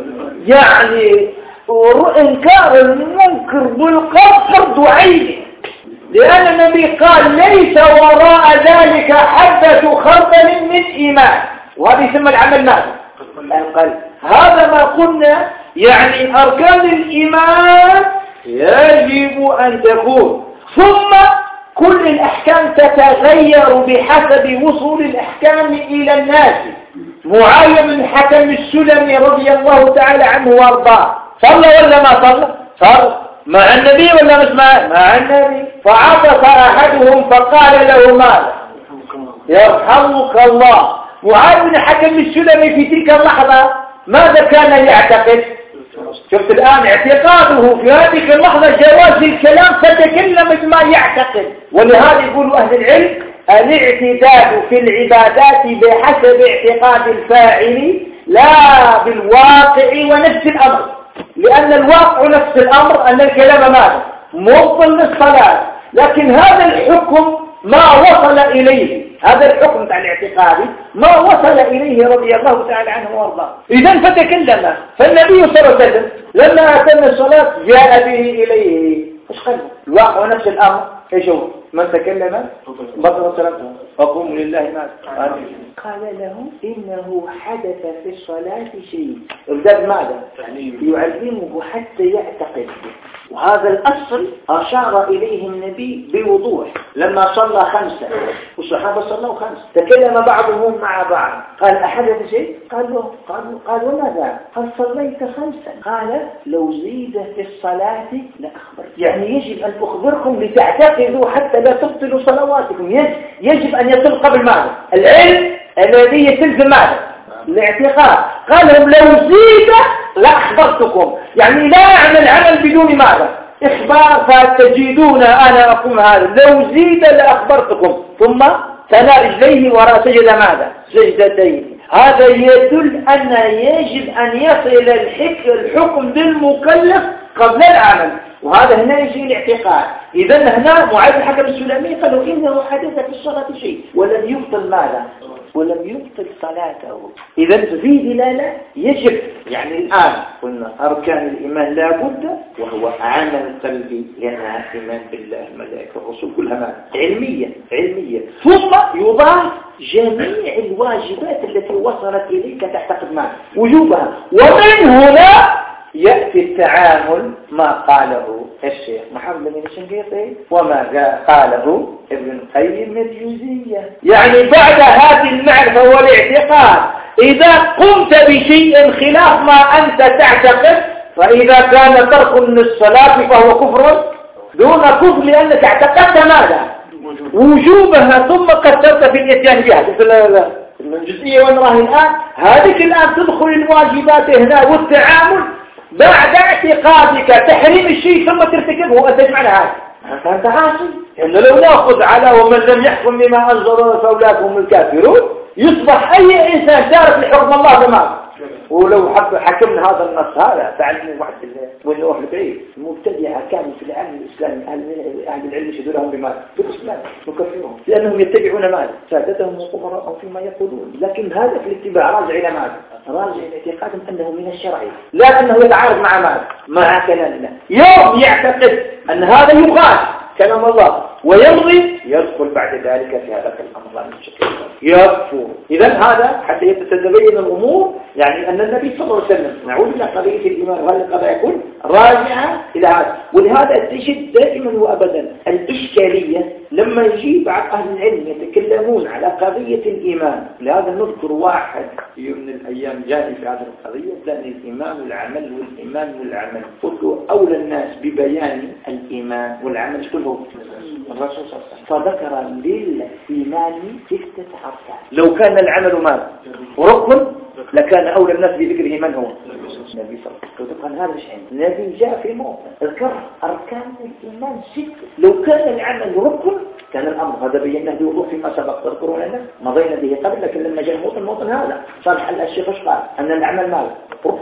يعني إنكار المنكر بالقلب فرض عين، لأن النبي قال ليس وراء ذلك حبة خردل من إيمان، وهذا يسمى العمل ماذا؟ القلب. هذا ما قلنا، يعني أركان الإيمان يجب أن تكون، ثم كل الأحكام تتغير بحسب وصول الأحكام إلى الناس. معاوية بن الحكم السلمي رضي الله تعالى عنه وارضاه صلى ولا ما صلى؟ صلى مع النبي ولا مش مع النبي؟ فعطس أحدهم فقال له ماذا؟ يرحمك الله. معاوية بن الحكم السلمي في تلك اللحظة ماذا كان يعتقد؟ شفت الآن اعتقاده في هذه اللحظة جواز الكلام، فتكلم بما يعتقد. ولهذا يقول أهل العلم الاعتداد في العبادات بحسب اعتقاد الفاعل لا بالواقع ونفس الأمر، لأن الواقع نفس الأمر أن الكلام ماذا؟ مبطل للصلاة، لكن هذا الحكم ما وصل إليه، هذا الحكم تاع الاعتقادي ما وصل إليه رضي الله تعالى عنه وارضاه. إذن فتكلم، فالنبي صلى الله عليه وسلم لما أتم الصلاة جاء به إليه. إيش قال؟ الواقع نفس الأمر. إيش هو؟ من تكلم بطل الصلاة فقوموا لله ما قال له إنه حدث في الصلاة شيء. ارتد ماذا؟ يعلمه حتى يعتقد. وهذا الأصل أشار إليه النبي بوضوح لما صلى 5 والصحابة صلوا 5. تكلم بعضهم مع بعض، قال أحدث شيء؟ قال وماذا؟ قال صليت 5. قال لو زيد في الصلاة لأخبرت. يعني يجب أن أخبركم لتعتقدوا حتى لا تبطلوا صلواتكم. يجب أن يصل قبل ماذا؟ العلم الذي يتلزم ماذا؟ الاعتقاد. قال لهم لو زيد لأخبرتكم، يعني لا أعمل عمل بدون ماذا؟ إخبار، فتجدون أنا أقوم هذا. لو زيد لأخبرتكم. ثم ثنى رجليه وراء سجد ماذا؟ سجدتين. هذا يدل أن يجب أن يصل الحكم للمكلف قبل العمل، وهذا هنا يجي الاعتقاد. إذا هنا معاذ بن الحكم السلمي قالوا إنه حدث في الصلاة شيء ولم يبطل ماذا؟ ولم يبطل صلاته. إذا في دلالة يجب، يعني الآن قلنا أركان الإيمان لا بد، وهو عمل قلبي، لأنها إيمان بالله الملائكة الرسول كلها علمية. ثم يضاف جميع الواجبات التي وصلت إليك تعتقد معها وجوبها. ومن هنا يأتي التعامل ما قاله الشيخ محمد بن الشنقيطي وما قاله ابن القيم الجوزية. يعني بعد هذه المعرفة والاعتقاد إذا قمت بشيء خلاف ما أنت تعتقد، فإذا كان ترك الصلاة فهو كفر دون كفر، لأنك اعتقدت ماذا؟ وجوبها، ثم قدرت في الاتيان بها. الجزئية وين راهي الآن؟ هذه الآن تدخل الواجبات هنا والتعامل بعد اعتقادك تحريم الشيء ثم ترتكبه وأنت تجمع هذا فأنت عاصي. إنه لو نأخذ على ومن لم يحكم بما أنزل الله فأولئك هم الكافرون، يصبح أي إنسان تارك لحكم الله بما. ولو حكمنا هذا النص هذا تعلموا واحد ونروح البعيد المبتدعة كانوا في العالم الإسلامي أهل العلم يشهدوا لهم بماذا؟ بالإسلام نكفرهم لأنهم يتبعون ماذا؟ سادتهم وكبراءهم فيما يقولون، لكن هذا في الاتباع راجع إلى ماذا؟ راجع إلى اعتقادهم أنه من الشرع لا أنه يتعارض مع ماذا؟ مع كلام الله. يوم يعتقد أن هذا يقال كلام الله ويمضي يدخل بعد ذلك في هذا الأمر لا نشكل يكفر. إذا هذا حتى تتبين الأمور، يعني أن النبي صلى الله عليه وسلم نعود إلى قضية الإيمان وهذه القضايا يكون راجعة إلى هذا. ولهذا تجد دائما وأبدا الإشكالية لما يجي بعض أهل العلم يتكلمون على قضية الإيمان. لهذا نذكر واحد في يوم من الأيام جاء في هذه القضية ثاني الإيمان والعمل والإيمان والعمل، قلت له أولى الناس ببيان الإيمان والعمل كله الرسول صلى الله عليه وسلم، فذكر للإيمان 6 أركان. لو كان العمل مال وركن لكان أولى الناس بذكره من هو؟ النبي صلى الله عليه وسلم. هذا الشيء الذي جاء في موطن ذكر أركان الإيمان 6. لو كان العمل ركن كان الأمر هذا بيناه بوضوح فيما سبق تذكرون لنا مضينا به قبل، لكن لما جاء الموطن هذا صالح الشيخ قال أن العمل مال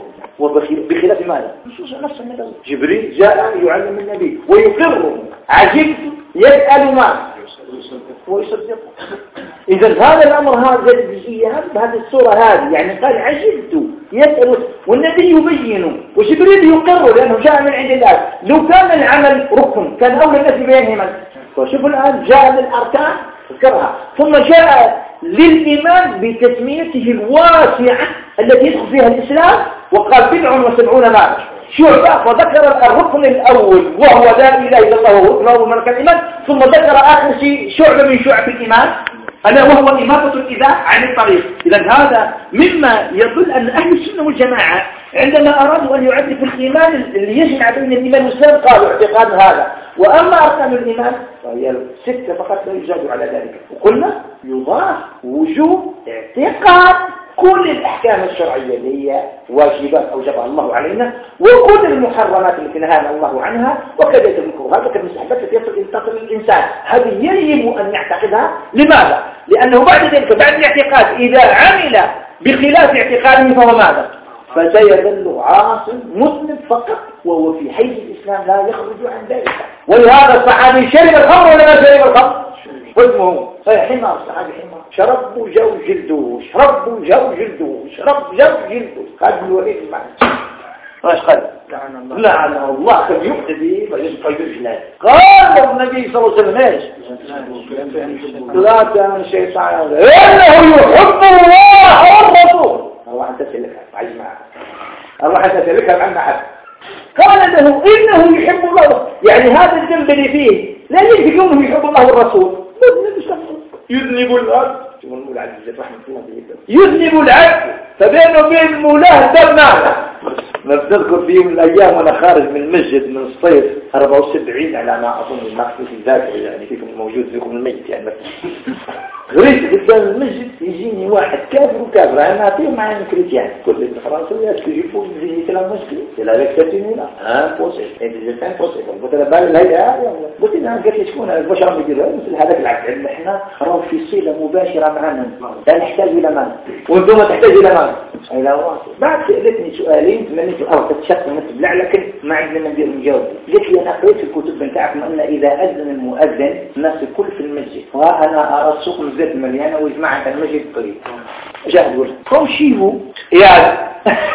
وبخلاف ماذا؟ نفس النبي جبريل جاء يعلم النبي ويقر عجبت يسأل ما ويصدق. إذا هذا الأمر هذا الجزئية بهذه الصورة هذه، يعني قال عجبت يسأل والنبي يبينه وجبريل يقر لأنه جاء من عند الله. لو كان العمل ركن كان أول الناس بينهما. فشوفوا الآن جاء للأركان ذكرها ثم جاء للإيمان بتسميته الواسعة التي يدخل فيها الإسلام وقال 79 معنى شعبة، فذكر الركن الأول وهو لا إله إلا الله وهو الركن الأول من أركان الإيمان، ثم ذكر آخر شيء شعبة من شعب الإيمان ألا وهو إماطة الإذى عن الطريق. إذا هذا مما يدل أن أهل السنة والجماعة عندما أرادوا أن يعرفوا الإيمان اللي يجمع بين الإيمان والإسلام قالوا اعتقاد هذا، وأما أركان الإيمان فهي 6 فقط لا يزاد على ذلك. وقلنا يضاف وجوب اعتقاد كل الأحكام الشرعية اللي هي واجبات أوجبها الله علينا، وكل المحرمات التي نهانا الله عنها، وكذلك المكروهات وكذلك المستحبات التي تصل للإنسان. هذه يجب أن يعتقدها. لماذا؟ لأنه بعد ذلك بعد الاعتقاد إذا عمل بخلاف اعتقاده فهو ماذا؟ فسيظل عاص مسلم فقط، وهو في حيز الإسلام لا يخرج عن ذلك. ولهذا الصحابي شرب الخمر ولا ما شرب الخمر؟ واسمه صحيح حمار، الصحابي حمار شرب جو جلده، شرب جو جلده، شرب جو جلده. قال الوليد المعنى ايش قال؟ لعنه الله كان يقتدي ويسقى يجلد. قال النبي صلى الله عليه وسلم ايش؟ لا كان الشيطان انه يحب الله والرسول. الله حتى سلكها عايز معك، الله حتى سلكها عن معك. قال له انه يحب الله، يعني هذا الذنب اللي فيه لا يجب انه يحب الله والرسول. يذنب العبد يذنب العبد فبينه وبين مولاه دم ماذا؟ نذكر في يوم من الأيام وأنا خارج من المسجد من الصيف 74 على ما أظن المقصود الذاكر، يعني فيكم الموجود فيكم الميت يعني غريت قدام المسجد يجيني واحد كافر وكافر، أنا أعطيهم معي كريتيان كل الفرنسيات يجيبون زي كلام مسجد إلى لكتاتين هنا بوسيل إنتجتان بوسيل. قلت له بالي الهيئة قلت لها قلت لي شكون البشر يديروا مثل هذاك العبد. إحنا راهو في صلة مباشرة معنا، لا نحتاج إلى مال وأنتم تحتاج إلى مال إلى واصل. بعد سألتني سؤالين تمنيت تتشق نتبلع لكن ما عندنا ندير نجاوب. قلت لي أنا قريت في الكتب بتاعكم أن إذا أذن المؤذن الناس الكل في المسجد، وأنا أرى السوق الزيت مليانة ويجمع عند المسجد الطريق. جاء يقول كم شيبوا يا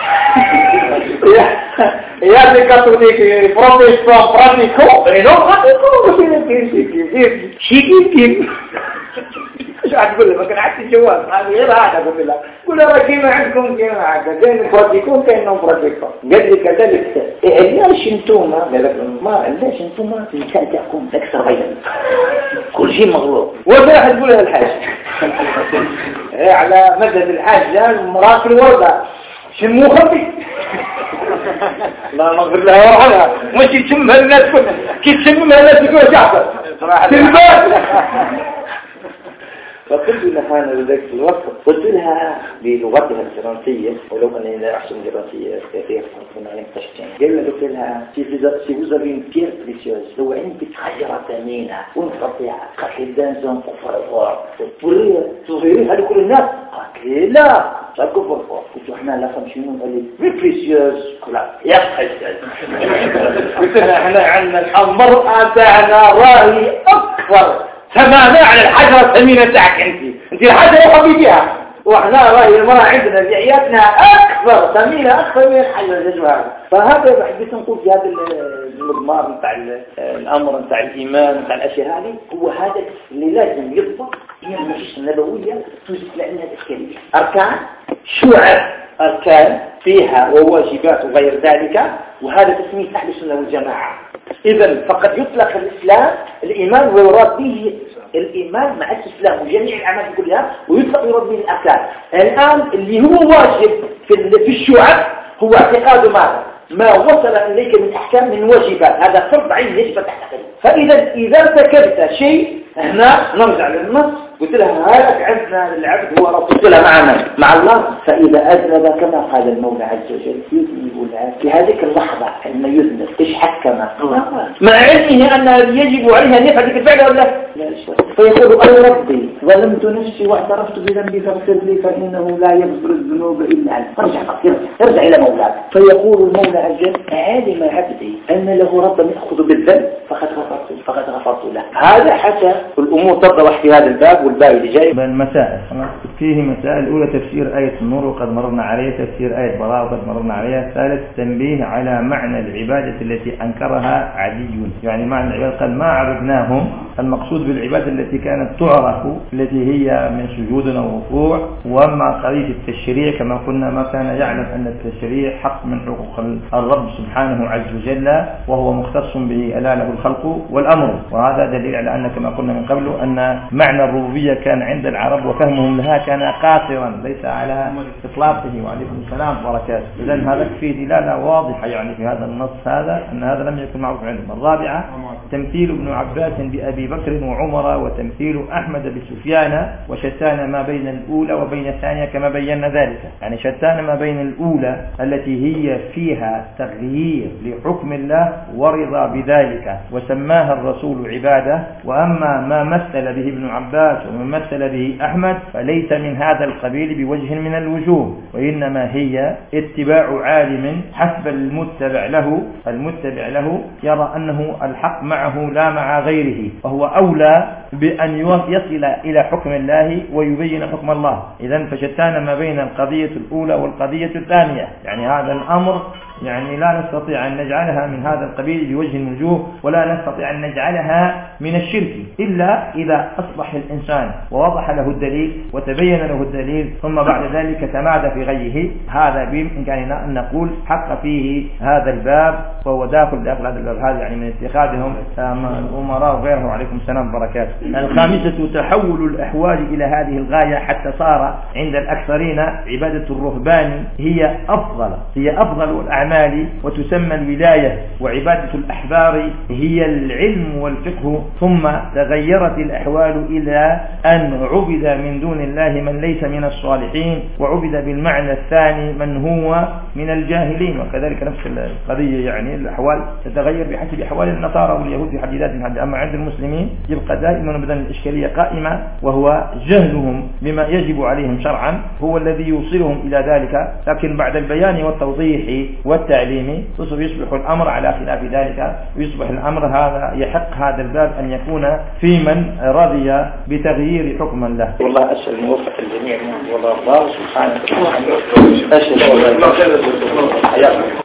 اللي كاتوليك بروتستان براتيكو شيكين ايش تقول لي؟ ما كان عندي جواب هذا غير هذا. اقول لك قول له كيما عندكم كيما عندك كاين براتيكون كاين براتيكون. قال لي كذلك علاش انتم ما علاش انتم تاعكم اكثر غير كل شيء مغلوط. وواحد يقول لها الحاج على مدد الحاج مرات الوردة شنو خبي الله مغفر لها وارحمها. مش تشمها الناس كلها كي تشمها الناس يقولوا جعفر فقلت لها أنا ذاك الوقت قلت لها بلغتها الفرنسية ولو أنني لا أحسن الفرنسية كثير من أن قال قلت لها si vous avez une pierre précieuse لو عندك حجرة ثمينة ونقطعها قالت لي دانزون pour تظهريها لكل الناس قالت لي لا كفر قلت له احنا لا خمسين قال لي مي بريسيوز لا يا قلت لها احنا عندنا المرأة تاعنا راهي اكثر ثمانة على الحجرة الثمينة تاعك انت الحجرة حبيبيها واحنا راهي المرأة عندنا لعياتنا اكثر ثمينة اكثر من الحجرة الجوهر. فهذا حبيت نقول في هذا المضمار نتاع الامر نتاع الايمان نتاع الاشياء هذه هو هذا اللي لازم يضبط. هي النصوص النبوية تثبت لنا الإشكالية أركان شعب أركان فيها وواجبات وغير ذلك وهذا تسميه أهل السنة والجماعة. إذن فقد يطلق الإسلام الإيمان ويراد به الإيمان مع الإسلام وجميع الأعمال كلها ويطلق يراد به الأركان. الآن اللي هو واجب في الشعب هو اعتقاد ما وصل إليك من أحكام من واجبات هذا فرض عين يجب تحتقله. فإذا ارتكبت شيء هنا نرجع للنص قلت لها هذا عندنا العبد هو رب لها معنا مع الله. فإذا أذنب كما قال المولى عز وجل يذنب العبد في هذه اللحظة حينما يذنب إيش حكم مع علمه أن يجب عليها أن يفعل الفعل ولا لا فيقول أي ربي ظلمت نفسي واعترفت بذنبي فاغفر لي فإنه لا يغفر الذنوب إلا أنت. ارجع إلى مولاك. فيقول المولى عز وجل علم عبدي أن له ربا يأخذ بالذنب فقد غفرت له. هذا حتى الأمور تتضح في هذا الباب والباب اللي جاي. المسائل فيه مسائل الأولى تفسير آية النور وقد مررنا عليها، تفسير آية براءة وقد مررنا عليها. ثالث تنبيه على معنى العبادة التي أنكرها عدي، يعني معنى العبادة قال ما عبدناهم، المقصود بالعبادة التي كانت تعرف التي هي من سجود وركوع. وأما قضية التشريع كما قلنا ما كان يعلم أن التشريع حق من حقوق الرب سبحانه عز وجل وهو مختص به ألا له الخلق والأمر. وهذا دليل على أن كما قلنا من قبل أن معنى الربوبية كان عند العرب وفهمهم لها كان قاصرا ليس على إطلاقه. وعليكم السلام وبركاته. إذن هذا فيه دلالة واضحة يعني في هذا النص هذا أن هذا لم يكن معروف عندهم. الرابعة تمثيل ابن عباس بأبي بكر وعمر وتمثيل أحمد بسفيان وشتان ما بين الأولى وبين الثانية كما بينا ذلك. يعني شتان ما بين الأولى التي هي فيها تغيير لحكم الله ورضا بذلك وسماها الرسول عبادة، وأما ما مثل به ابن عباس وما مثل به أحمد فليس من هذا القبيل بوجه من الوجوه، وإنما هي اتباع عالم حسب المتبع له يرى أنه الحق معه لا مع غيره، وهو أولى بأن يصل إلى حكم الله ويبين حكم الله. إذن فشتان ما بين القضية الأولى والقضية الثانية. يعني هذا الأمر يعني لا نستطيع أن نجعلها من هذا القبيل بوجه من الوجوه، ولا نستطيع أن نجعلها من الشرك إلا إذا أصبح الإنسان ووضح له الدليل وتبين له الدليل ثم بعد ذلك تمادى في غيه. هذا بإمكاننا أن نقول حق فيه هذا الباب وهو داخل هذا الباب. هذا يعني من اتخاذهم الأمراء وغيره. وعليكم السلام وبركاته. الخامسة تحول الأحوال إلى هذه الغاية حتى صار عند الأكثرين عبادة الرهبان هي أفضل الأعمال وتسمى الولاية، وعبادة الأحبار هي العلم والفقه. ثم تغيرت الأحوال إلى أن عبد من دون الله من ليس من الصالحين، وعبد بالمعنى الثاني من هو من الجاهلين. وكذلك نفس القضية يعني الأحوال تتغير بحسب أحوال النصارى واليهود في حد ذاتهم. أما عند المسلمين يبقى دائما بدل الإشكالية قائمة، وهو جهلهم بما يجب عليهم شرعا هو الذي يوصلهم إلى ذلك. لكن بعد البيان والتوضيح والتعليم يصبح الأمر على خلاف ذلك، ويصبح الأمر هذا يحق هذا الباب أن يكون في من رضي بتغيير حكم الله. والله أسأل الموفق الجميع والله سبحانه وتعالى.